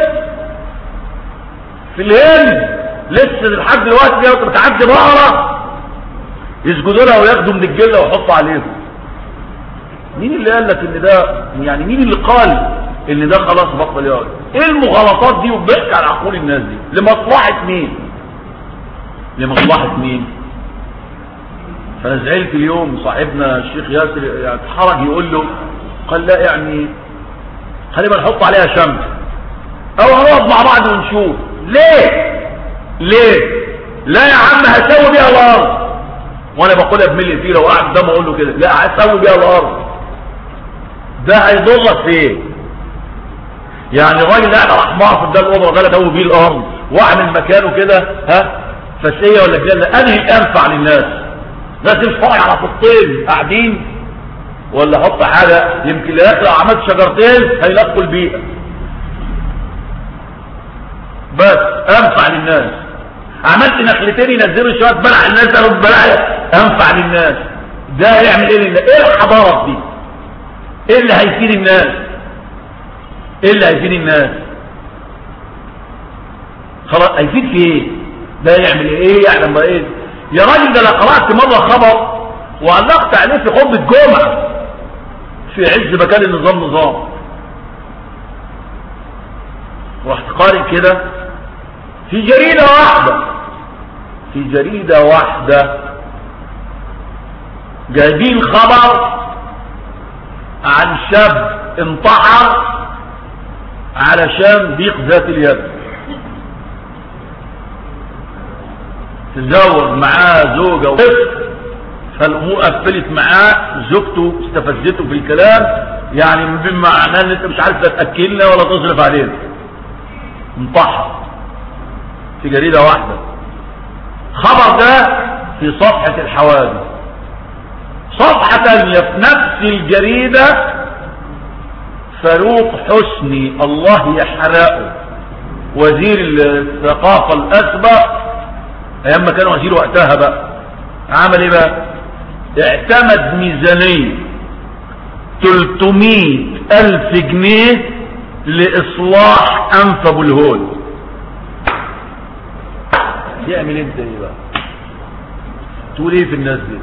في الهند لسه لحد دلوقتي لو بتعدي بقرة يسجدوا لها وياخدوا من الجلة ويحطوا عليهم. مين اللي قال لك ان ده، يعني مين اللي قال ان ده خلاص بطل ياخد؟ ايه المغالطات دي وبيحكي على عقول الناس دي؟ لمصلحة مين؟ لمصلحة مين؟ فانا زعلت اليوم صاحبنا الشيخ ياسر يعني اتحرج يقول له، قال لا يعني خلينا نحط عليها شمس او هنقعد مع بعض ونشوف. ليه ليه لا يا عم هسوي بيها الارض، وانا بقولها بملي فيه لو قاعد قدامه اقول له كده، لا هسوي بيها الارض. ده هيضرك في ايه؟ يعني الراجل قاعد على حمار في ده الاوضه وقال اسوي بيه الارض واعمل مكانه كده ها فسيه ولا جنه، انهي الانفع للناس؟ لازم تتفرج على فطين قاعدين، ولا احط حاجه يمكن لو عملت شجرتين هيلقوا البيئه، بس انفع للناس. عملت نخلتين ينزلوا شويه بلع الناس ده بلع انفع للناس. ده هيعمل ايه للناس؟ ايه الحضاره دي؟ ايه اللي هيفيد الناس؟ ايه اللي هيفيد الناس؟ خلاص هيفيد في ايه؟ ده يعمل ايه؟ يعلم بقى ايه؟ يا راجل ده انا قرات مره خبر وعلقت عليه في خطبه جمعه في عز مكان النظام نظام، رحت قارئ كده في جريده واحده في جريده واحده جايبين خبر عن شاب انتحر علشان ضيق ذات اليد، تزوج معاه زوجة وطفل فالامور قفلت معاه، زوجته استفزته في الكلام يعني بما معناه ان انت مش عارف لا تاكلنا ولا تصرف علينا. انتحر في جريدة واحدة. خبر ده في صفحة الحوادث. صفحة تانية في نفس الجريدة فاروق حسني الله يحرقه وزير الثقافة الاسبق ايام ما كان وزير وقتها بقى، عمل ايه بقى؟ اعتمد ميزانية ثلاثمائة الف جنيه لاصلاح انف ابو الهول. يعمل انت ايه بقى؟ تقول ايه في الناس دي؟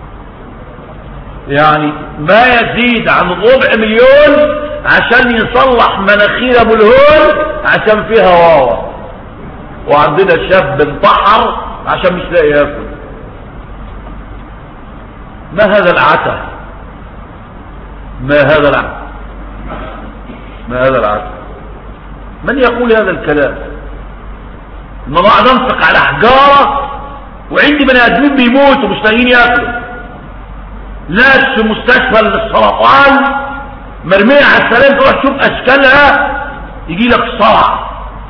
يعني ما يزيد عن ربع مليون عشان يصلح مناخير ابو الهول عشان فيها واوا، وعندنا شاب انتحر عشان مش لاقي ياكل. ما هذا العته؟ ما هذا العته؟ ما هذا العته؟ من يقول هذا الكلام؟ ما بعد انفق على حجاره وعندي بني ادمين بيموتوا مش لاقيين ياكلوا، ناس في مستشفى للسرطان مرميه على السلام تروح تشوف اشكالها يجي لك صرع،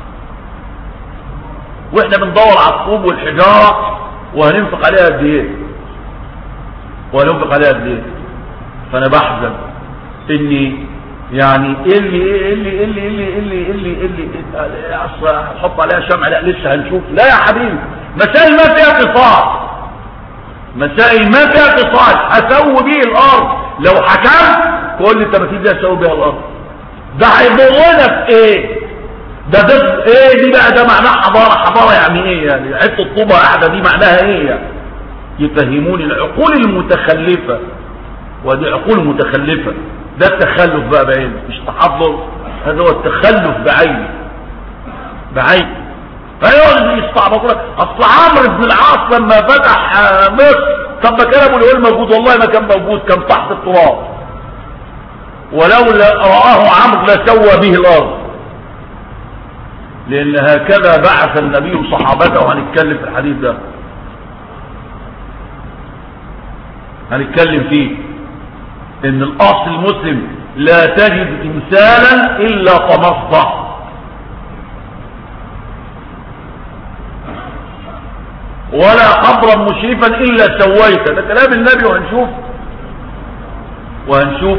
واحنا بندور على الطوب والحجاره وهننفق عليها قد ايه؟ وهننفق عليها قد ايه؟ فانا بحزن اني يعني اللي اللي اللي اللي اللي اللي اللي اصل هحط عليها شمع، لا لسه هنشوف. لا يا حبيبي، مسائل ما فيها اتصال، مسائل ما فيها اتصال. هسوي بيه الارض لو حكمت تقول لي انت ما تيجي اسوي بيها الارض، ده هيضرنا في ايه؟ ده ضد ايه دي بقى؟ ده معناه حضاره. حضاره يعني ايه؟ يعني حته الطوبه قاعده دي معناها ايه يعني؟ يفهموني العقول المتخلفه، ودي عقول متخلفه. ده التخلف بقى بعينه مش تحضر، هذا هو التخلف بعينه بعينه. فيقعد يستعبط لك اصل عمرو بن العاص لما فتح مصر طب ما كان ابو الهول موجود؟ والله ما كان موجود، كان تحت التراب، ولولا رآه عمرو لسوى به الارض، لان هكذا بعث النبي صحابته. وهنتكلم في الحديث ده، هنتكلم فيه ان الاصل المسلم لا تجد تمثالا الا طمسته، ولا قبرا مشرفا الا سويته. ده كلام النبي، وهنشوف وهنشوف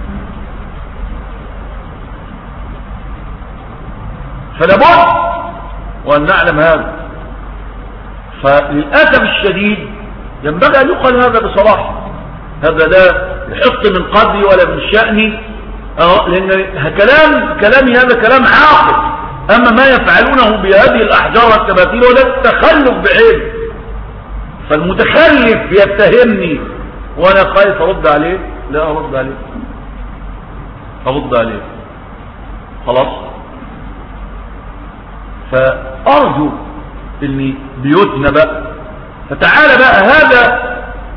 فلابد وان نعلم هذا. فللاسف الشديد ينبغي ان يقال هذا بصراحه، هذا لا يحط من قدري ولا من شأني، لان كلام كلامي هذا كلام عاقل. اما ما يفعلونه بهذه الاحجار والتماثيل وده تخلف بعيد. فالمتخلف يتهمني وانا خايف ارد عليه، لا ارد عليه، ارد عليه خلاص. فارجو ان بيوتنا بقى، فتعالى بقى هذا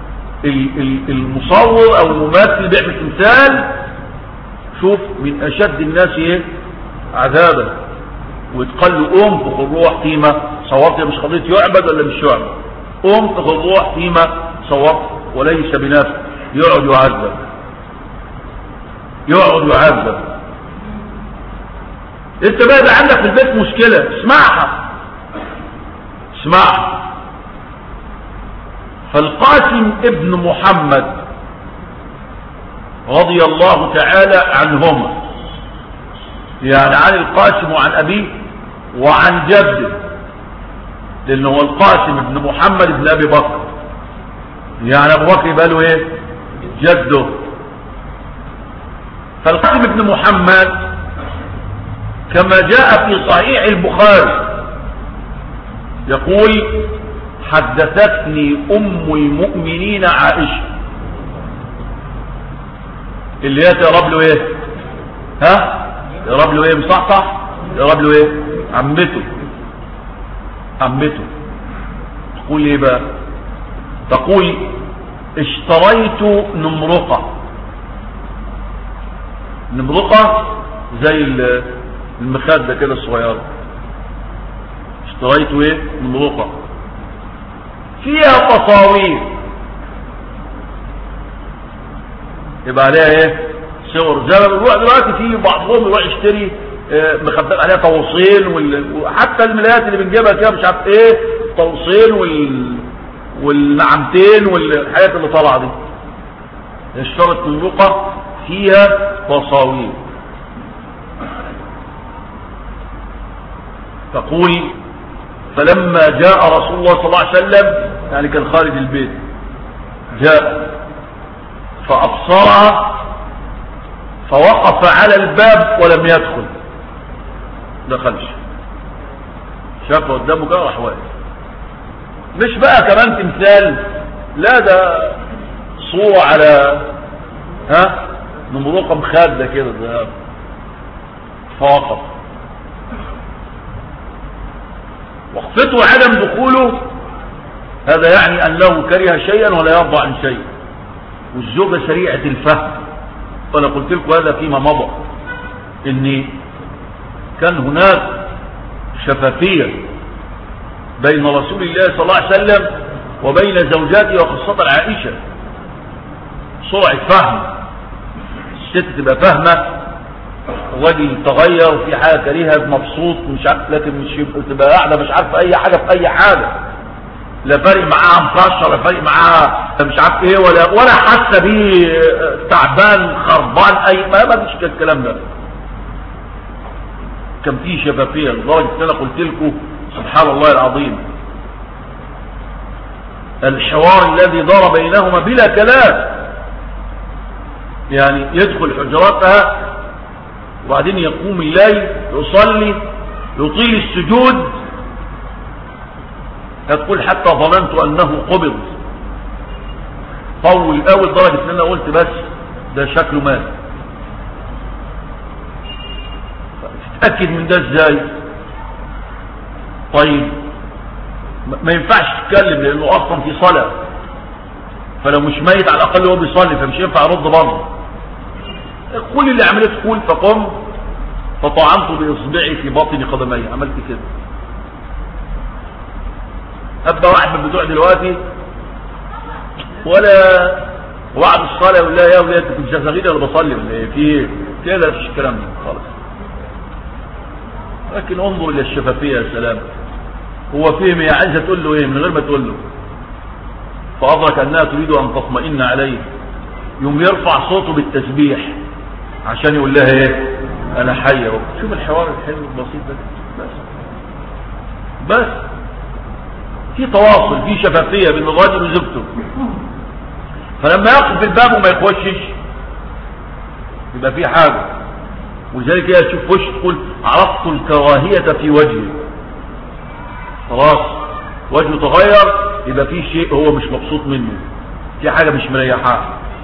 المصور او الممثل بيعمل تمثال، شوف من اشد الناس ايه عذابا، ويتقال له قوم تاخد الروح قيمه صورت، مش قضيه يعبد ولا مش يعبد، قوم تاخد الروح قيمه صورت وليس بنفس، يقعد يعذب يقعد يعذب. انت بقى ده عندك في البيت مشكله، اسمعها اسمعها. فالقاسم ابن محمد رضي الله تعالى عنهما، يعني عن القاسم وعن أبيه وعن جده، لأنه هو القاسم ابن محمد ابن أبي بكر، يعني أبو بكر يبقى له إيه؟ جده. فالقاسم ابن محمد كما جاء في صحيح البخاري يقول: حدثتني أم المؤمنين عائشة، اللي هي تقرب له ايه؟ ها؟ تقرب له ايه؟ مصحصح؟ تقرب له ايه؟ عمته عمته تقول ايه بقى؟ تقول: اشتريت نمرقة. نمرقة زي المخدة كده الصغيرة. اشتريت ايه؟ نمرقة فيها تصاوير، يبقى عليها ايه؟ صور. زي ما بنروح دلوقتي في بعضهم يروح يشتري مخبات عليها توصيل، وحتى الملايات اللي بنجيبها كده مش عارف ايه، توصيل وال والنعمتين والحاجات اللي طالعه دي. اشترت النقطة فيها تصاوير. تقول: فلما جاء رسول الله صلى الله عليه وسلم، يعني كان خارج البيت، جاء فأبصرها فوقف على الباب ولم يدخل، دخلش، شافه قدامه كده راح واقف. مش بقى كمان تمثال، لا ده صورة على ها نمرقة مخادة كده، ده فوقف. وقفته عدم دخوله هذا يعني أنه كره شيئا ولا يرضى عن شيء. والزوجة سريعة الفهم، وأنا قلت لكم هذا فيما مضى، إن كان هناك شفافية بين رسول الله صلى الله عليه وسلم وبين زوجاته وخاصة عائشة، سرعة فهم. الست تبقى فاهمة الراجل تغير في حاجة كريهة مبسوط مش عارف، لكن مش تبقى قاعدة مش عارفة أي حاجة في أي حاجة، لا فارق معاها مكشر، لا فارق معاها مش عارف ايه، ولا ولا حاسه بيه تعبان خربان، اي ما ما فيش الكلام ده. كان فيه شفافيه لدرجه ان انا قلت لكم سبحان الله العظيم الحوار الذي دار بينهما بلا كلام، يعني يدخل حجراتها وبعدين يقوم الليل يصلي يطيل السجود، هتقول حتى ظننت انه قبض، طول اول درجة ان انا قلت بس ده شكله مات. تتأكد من ده ازاي؟ طيب ما ينفعش تتكلم لانه اصلا في صلاة، فلو مش ميت على الاقل هو بيصلي فمش ينفع ارد برضه. كل اللي عملته تقول: فقمت فطعنت باصبعي في باطن قدمي، عملت كده. ابدا واحد من بتوع دلوقتي ولا وبعد الصلاه يقول لها يا ولاد انت مش شغالين ولا بصلي ولا ايه في ايه كده؟ مفيش الكلام ده خالص. لكن انظر الى الشفافيه يا سلام. هو فهم هي عايزه تقول له ايه من غير ما تقول له، فادرك انها تريد ان تطمئن عليه، يوم يرفع صوته بالتسبيح عشان يقول لها ايه؟ انا حي اهو. شوف الحوار الحلو البسيط ده. بس بس في تواصل، في شفافيه بين الراجل وزوجته. فلما يقف في الباب وما يخشش يبقى في حاجه. ولذلك هي تشوف وش تقول عرفت الكراهيه في وجهه، خلاص وجهه تغير، يبقى في شيء هو مش مبسوط منه، في حاجه مش مريحاه.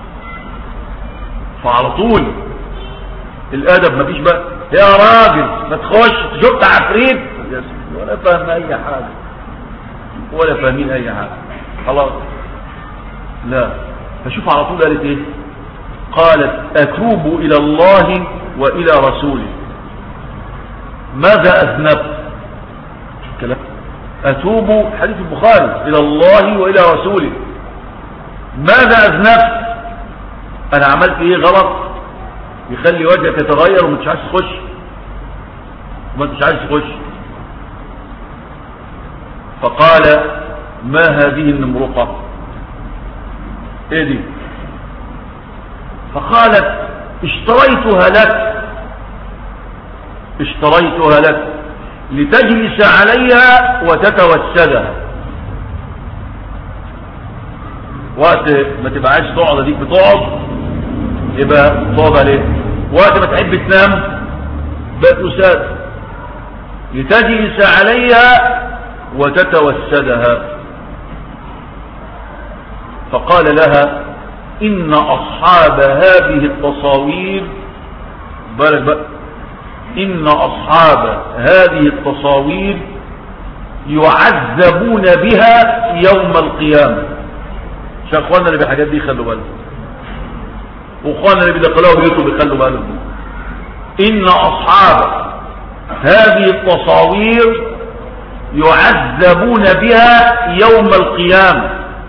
فعلى طول الادب مفيش بقى يا راجل ما تخش شفت عفريت ولا فاهم اي حاجه ولا فاهمين اي حاجه خلاص. لا، فشوف على طول قالت ايه؟ قالت اتوب الى الله والى رسوله. ماذا اذنبت؟ كلام اتوب حديث البخاري الى الله والى رسوله. ماذا اذنبت؟ انا عملت ايه غلط يخلي وجهك يتغير وما انتش عايز تخش وما انتش عايز تخش؟ فقال ما هذه النمرقة؟ ايه دي؟ فقالت اشتريتها لك اشتريتها لك لتجلس عليها وتتوسدها. وقت ما تبقى عايز تقعد اديك بتقعد يبقى تقعد عليه، وقت ما تحب تنام بقى تساد. لتجلس عليها وتتوسدها. فقال لها إن أصحاب هذه التصاوير، بالك بقى، إن أصحاب هذه التصاوير يعذبون بها يوم القيامة. شو أخواننا اللي بحاجات دي خلوا بالهم، وأخواننا اللي بيدخلوها بيوتهم بيخلوا بالهم. إن أصحاب هذه التصاوير يعذبون بها يوم القيامة،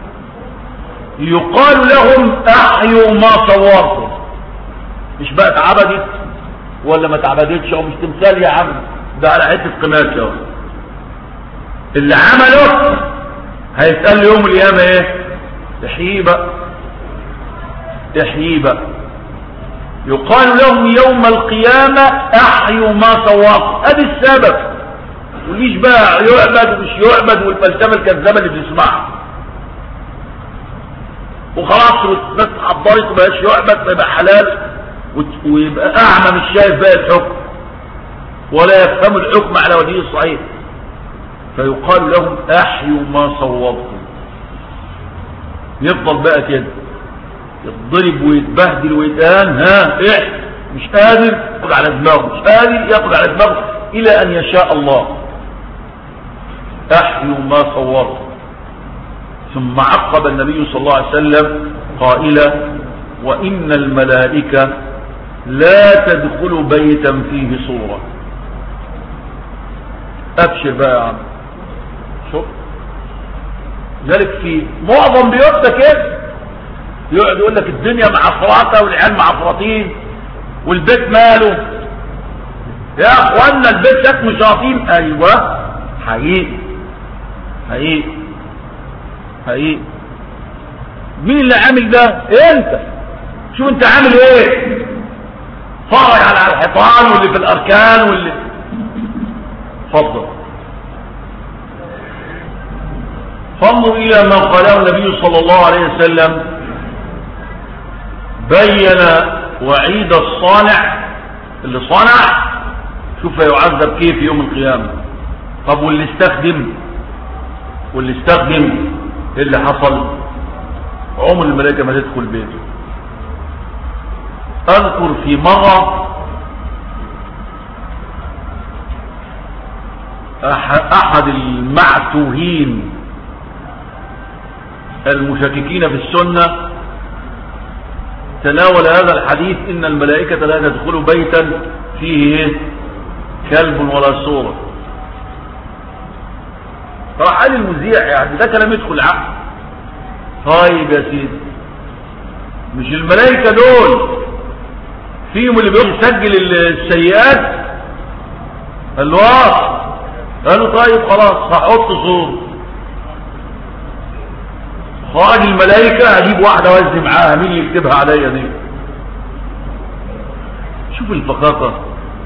يقال لهم احيوا ما صورتم. مش بقى اتعبدت ولا ما اتعبدتش او مش تمثال يا عم، ده على حته قماش اهو. اللي عمله هيتقال يوم القيامه ايه؟ احيي بقى احيي بقى. يقال لهم يوم القيامه احيوا ما صورتم. ادي السبب. وليش بقى يعبد ومش يعبد والفلسفه الكذابه اللي بنسمعها وخلاص الناس عبرت ومبقاش يعبد فيبقى حلال ويبقى اعمى مش شايف بقى الحكم ولا يفهم الحكم على وجهه الصحيح. فيقال لهم احيوا ما صوبتم. يفضل بقى كده يتضرب ويتبهدل ويتهان، ها احي مش قادر ياخد على دماغه، مش قادر ياخد على دماغه الى ان يشاء الله. احيوا ما صورتم. ثم عقب النبي صلى الله عليه وسلم قائلا وإن الملائكة لا تدخل بيتا فيه صورة. أبشر بقى يا عم. شوف ذلك في معظم بيوتنا كده يقعد يقول لك الدنيا معفرطة والعيال معفرطين والبيت ماله. يا اخوانا البيت شكله شاطين. ايوه حقيقي حقيقي حقيقي. مين اللي عامل ده؟ انت. شوف انت عامل ايه. فرج على الحيطان واللي في الاركان واللي فضل. فانظر الى ما قاله النبي صلى الله عليه وسلم. بين وعيد الصانع اللي صنع شوف يعذب كيف يوم القيامة. طب واللي استخدم واللي استخدم ايه اللي حصل؟ عمر الملائكة ما تدخل بيته. اذكر في مرة احد المعتوهين المشككين في السنة تناول هذا الحديث ان الملائكة لا تدخل بيتا فيه ايه؟ كلب ولا صورة. راح قال المذيع يعني ده كلام يدخل عقل. طيب يا سيدي مش الملائكة دول فيهم اللي بيروح يسجل السيئات؟ قال له اه. قالوا طيب خلاص هحط صوت. خرج الملائكة هجيب واحدة وزي معاها، مين اللي يكتبها عليا دي؟ شوف الفقاقة،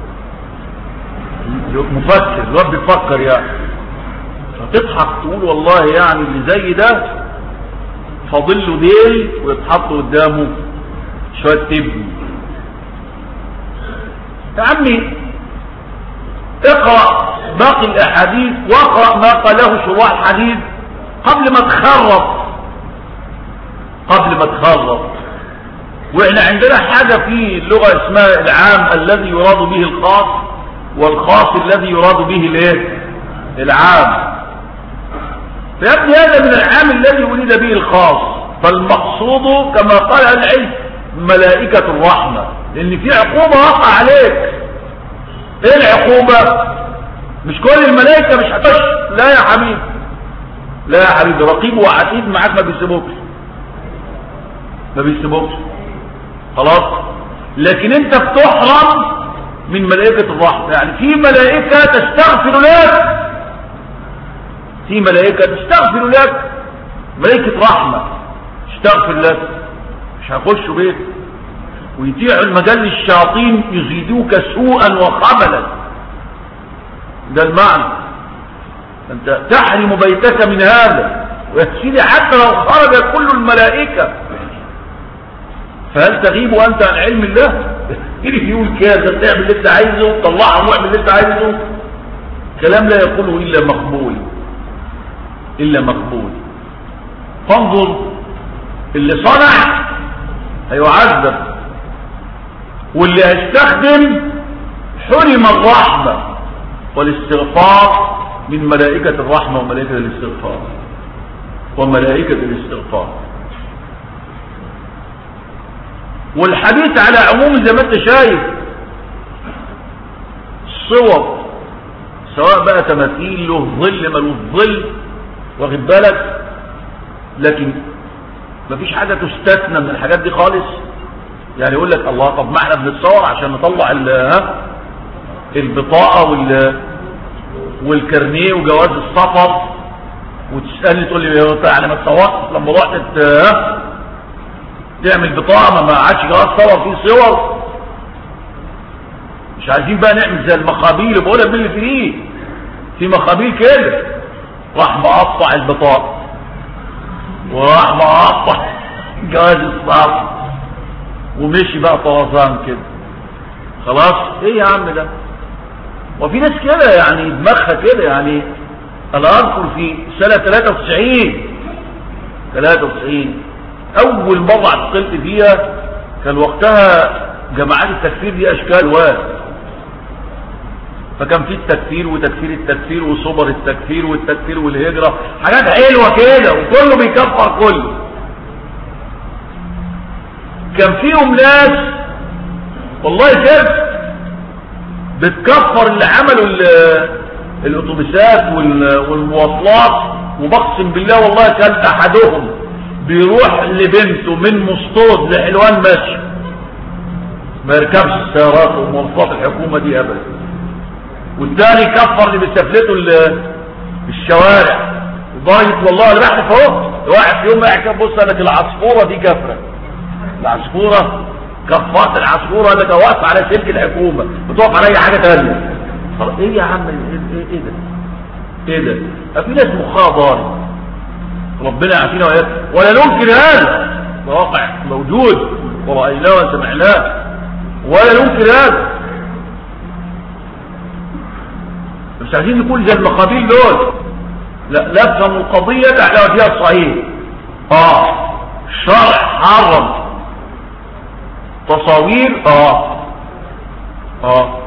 مفكر الواد بيفكر يعني. فتضحك تقول والله يعني اللي زي ده فاضل له ديل ويتحط قدامه شوية تبني. يا عمي اقرأ باقي الاحاديث واقرأ ما قاله شروح الحديث قبل ما تخرط قبل ما تخرط. واحنا عندنا حاجة في اللغة اسمها العام الذي يراد به الخاص، والخاص الذي يراد به الايه؟ العام. فيبني هذا من العام الذي اريد به الخاص. فالمقصود كما قال العلم ملائكة الرحمة، لان في عقوبة وقع عليك. ايه العقوبة؟ مش كل الملائكة مش هتش، لا يا حبيبي، لا يا حبيبي، رقيب وعتيد معاك ما بيسيبوكش ما بيسيبوكش خلاص. لكن انت بتحرم من ملائكة الرحمة. يعني في ملائكة تستغفر لك، في ملائكة تستغفر لك، ملائكة رحمة تستغفر لك، مش هيخشوا بيت ويتيعوا المجال للشياطين يزيدوك سوءا وخبلا. ده المعنى. انت تحرم بيتك من هذا. ويا سيدي حتى لو خرج كل الملائكة فهل تغيب وانت عن علم الله؟ اللي يقول كذا تعمل اللي انت عايزه، طلعها واعمل اللي انت عايزه. كلام لا يقوله الا مقبول، الا مقبول. فانظر اللي صنع هيعذب، واللي هيستخدم حرم الرحمة والاستغفار من ملائكة الرحمة وملائكة الاستغفار وملائكة الاستغفار. والحديث على عموم زي ما انت شايف الصور، سواء بقى تماثيل له ظل ملوش ظل، واخد بالك، لكن مفيش حاجة تستثنى من الحاجات دي خالص. يعني يقول لك الله طب ما احنا بنتصور عشان نطلع البطاقة وال والكارنيه وجواز السفر، وتسألني تقول لي يعني ما تصورت لما رحت تعمل بطاقة ما عادش جواز صور فيه صور؟ مش عايزين بقى نعمل زي المخابيل اللي بقولها باللي فيه، في مخابيل كده راح مقطع البطاقة وراح مقطع جواز السفر ومشي بقى طرزان كده. خلاص ايه يا عم ده؟ وفي ناس كده يعني دماغها كده. يعني انا اذكر في سنة ثلاثة وتسعين ثلاثة وتسعين اول مرة اعتقلت فيها، كان وقتها جماعات التكفير دي اشكال واد، فكان في التكفير وتكفير التكفير وصبر التكفير والتكفير والهجرة، حاجات حلوة كده وكله بيكفر كله. كان فيهم ناس والله كده بتكفر اللي عملوا الاتوبيسات والمواصلات، وبقسم بالله والله كان احدهم بيروح لبنته من مسطود لحلوان ماشي، ما يركبش السيارات ومواصلات الحكومة دي ابدا. والتاني كفر اللي بيستفلتوا الشوارع لدرجة والله انا بحلف اهو، واحد في يوم قاعد بص قال لك العصفورة دي كفرة، العصفورة كفرت العصفورة قال لك واقف على سلك الحكومة بتقف على اي حاجة تانية. ايه يا عم ايه, إيه ده ايه ده؟ في ناس مخها ضارب، ربنا يعافينا وياك، ولا ننكر هذا، واقع موجود ورأيناه وسمعناه، ولا ننكر هذا. مش عايزين نقول زي المقابيل دول، لا نفهم القضية على وجهها الصحيح. اه الشرع حرم تصاوير، اه اه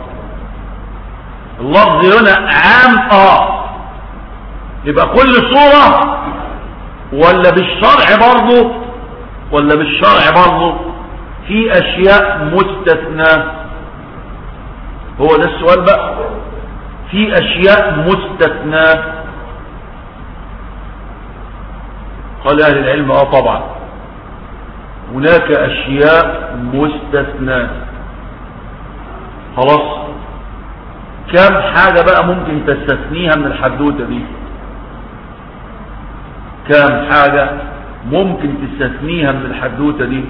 اللفظ هنا عام، اه يبقى كل صورة، ولا بالشرع برضه ولا بالشرع برضه في اشياء مستثنى؟ هو ده السؤال بقى، في اشياء مستثنى. قال اهل العلم اه طبعا هناك أشياء مستثناة. خلاص، كم حاجة بقى ممكن تستثنيها من الحدوتة دي؟ كم حاجة ممكن تستثنيها من الحدوتة دي؟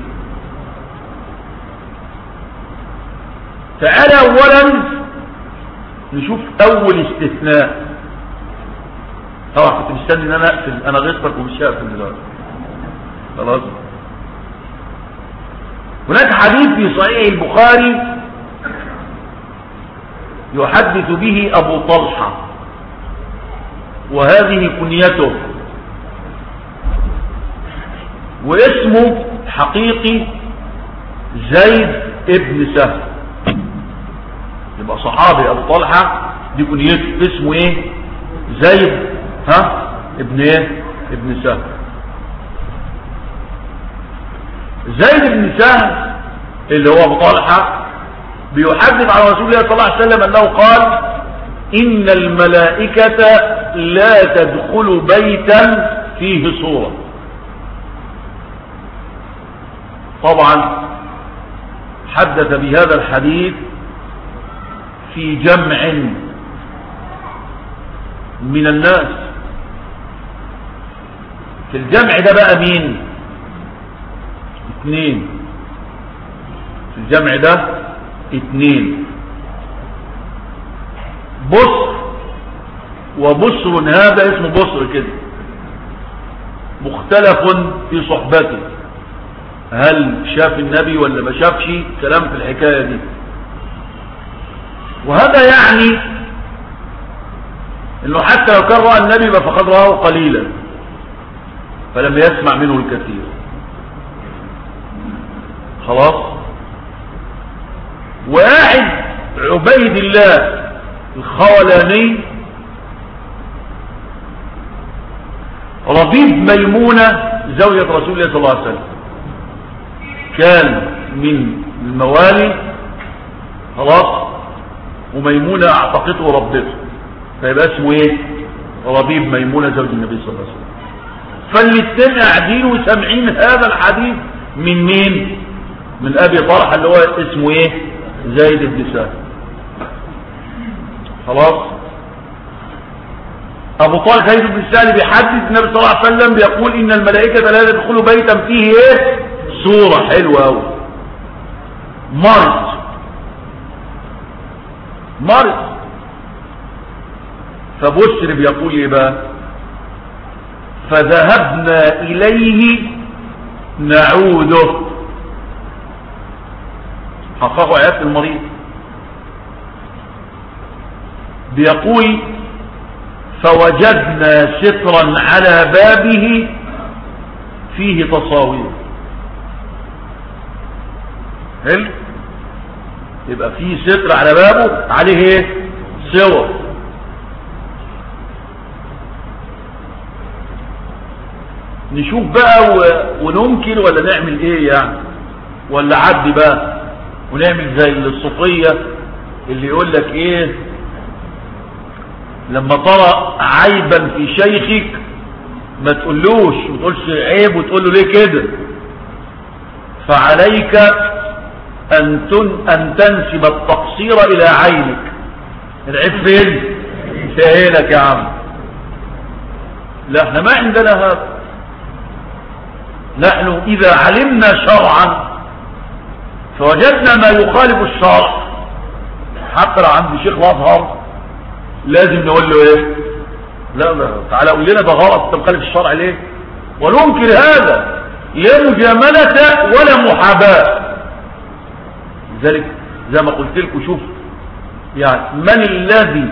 تعالى أولا نشوف أول استثناء. طبعا كنت مستني ان انا اقفل، انا غصبك ومش هقفل دلوقتي. خلاص. هناك حديث في صحيح البخاري يحدث به ابو طلحة، وهذه كنيته، واسمه حقيقي زيد ابن سهل. يبقى صحابي ابو طلحة، دي كنيته، اسمه ايه؟ زيد ها ابن ايه؟ ابن سهل. زيد بن سهل اللي هو ابو طلحة بيحدث عن رسول الله صلى الله عليه وسلم انه قال: ان الملائكة لا تدخل بيتا فيه صورة. طبعا حدث بهذا الحديث في جمع من الناس. في الجمع ده بقى مين؟ اثنين. في الجمع ده اثنين، بصر وبصر، هذا اسمه بصر كده، مختلف في صحبته، هل شاف النبي ولا ما شافش؟ كلام في الحكاية دي. وهذا يعني انه حتى لو كان رأى النبي فقد رآه قليلا فلم يسمع منه الكثير. خلاص. وقاعد عبيد الله الخولاني ربيب ميمونة زوجة رسول الله صلى الله عليه وسلم، كان من الموالي. خلاص. وميمونة اعتقته وربته، فيبقى اسمه ايه؟ ربيب ميمونة زوج النبي صلى الله عليه وسلم. فالاثنين قاعدين وسامعين هذا الحديث من مين؟ من ابي طلحة اللي هو اسمه ايه؟ زيد بن سهل. خلاص. ابو طلحة زيد بن سهل بيحدث النبي صلى الله عليه وسلم بيقول: ان الملائكة لا تدخل بيتا فيه ايه؟ صورة. حلوة قوي. مرض مرض فبشر بيقول ايه بقى؟ فذهبنا اليه نعوده. حققوا عيادة المريض. بيقول: فوجدنا سترا على بابه فيه تصاوير. حلو. يبقى فيه ستر على بابه عليه ايه؟ صور. نشوف بقى وننكر ولا نعمل ايه يعني؟ ولا عدي بقى ونعمل زي الصوفية اللي يقول لك ايه؟ لما ترى عيبا في شيخك ما تقولوش، ما تقولش عيب وتقول له ليه كده. فعليك ان تن ان تنسب التقصير الى عينك. العيب فين؟ في عينك يا عم. لا، احنا ما عندنا هذا. نحن اذا علمنا شرعا فوجدنا ما يخالف الشرع، حتى لو عند شيخ الازهر لازم نقول له ايه؟ لا لا تعالى قول لنا ده غلط، انت مخالف الشرع ليه؟ وننكر هذا لا مجاملة ولا محاباة. لذلك زي ما قلت لكم، شوف يعني من الذي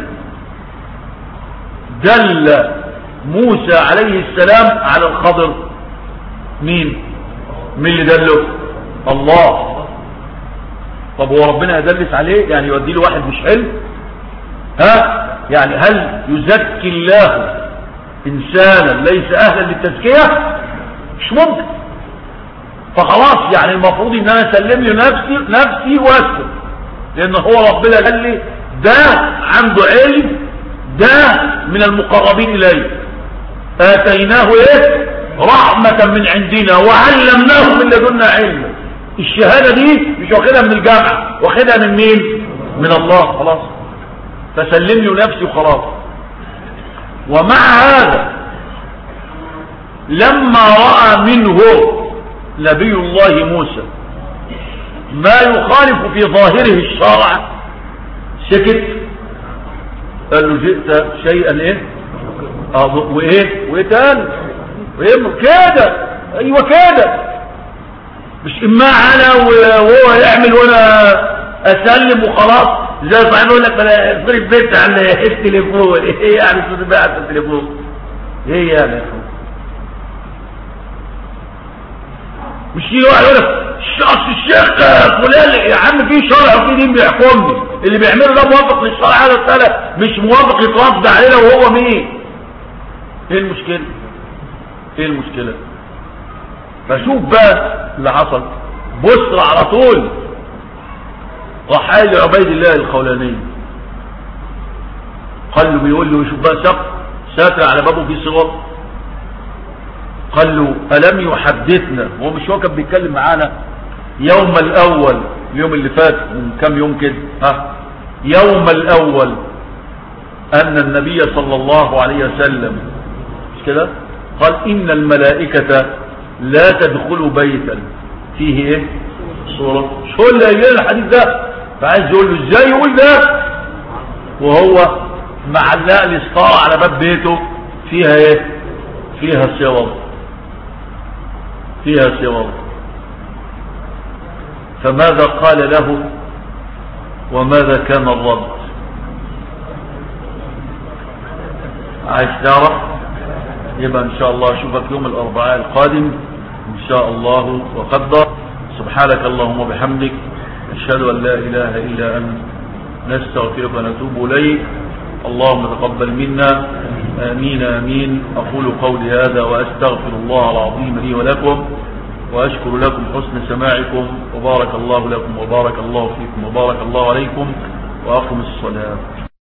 دل موسى عليه السلام على الخضر؟ مين؟ مين اللي دله؟ الله. طب هو ربنا يدلس عليه يعني يودي له واحد مش حلو؟ ها؟ يعني هل يزكي الله انسانا ليس اهلا للتزكية؟ مش ممكن. فخلاص يعني المفروض ان انا اسلم له نفسي نفسي واسكت، لان هو ربنا قال لي ده عنده علم، ده من المقربين اليه، اتيناه ايه؟ رحمة من عندنا وعلمناه من لدنا علما. الشهادة دي مش واخدها من الجامعة، واخدها من مين؟ من الله. خلاص فسلم له نفسي وخلاص. ومع هذا لما رأى منه نبي الله موسى ما يخالف في ظاهره الشرع سكت. قال له جئت شيئا ايه اه وايه وايه تاني وايه كده. ايوه كده، مش اما انا وهو يعمل وانا اسلم وخلاص. زي صاحبي يقول لك انا في البيت على التليفون. ايه يعني في بقى على التليفون؟ ايه يعني؟ مش يجي واحد يقول لك الشخص الشيخ فلان يا عم في شرع وفي دين بيحكمني، اللي بيعمله ده موافق للشرع هذا السنه مش موافق يترد علينا وهو مين؟ ايه المشكله؟ ايه المشكله؟ فشوف بقى اللي حصل. بصر على طول راح قال لعبيد الله الخولاني، قال له بيقول له شوف بقى سقف ساتر على بابه في صغر. قال له ألم يحدثنا، هو مش هو كان بيتكلم معانا يوم الأول اليوم اللي فات من كام يوم كده، ها يوم الأول أن النبي صلى الله عليه وسلم مش كده قال إن الملائكة لا تدخل بيتا فيه ايه صورة. شو اللي قايل الحديث ده؟ فعايز يقول له ازاي يقول ده وهو معلق لي سطاره على باب بيته فيها ايه؟ فيها صور، فيها صور. فماذا قال له وماذا كان الرد؟ عايز تعرف؟ يبقى ان شاء الله اشوفك يوم الاربعاء القادم ان شاء الله وقدر. سبحانك اللهم وبحمدك اشهد ان لا اله الا انت نستغفرك ونتوب اليك. اللهم تقبل منا، امين امين. اقول قولي هذا واستغفر الله العظيم لي ولكم، واشكر لكم حسن سماعكم، وبارك الله لكم وبارك الله فيكم وبارك الله عليكم، واقم الصلاة.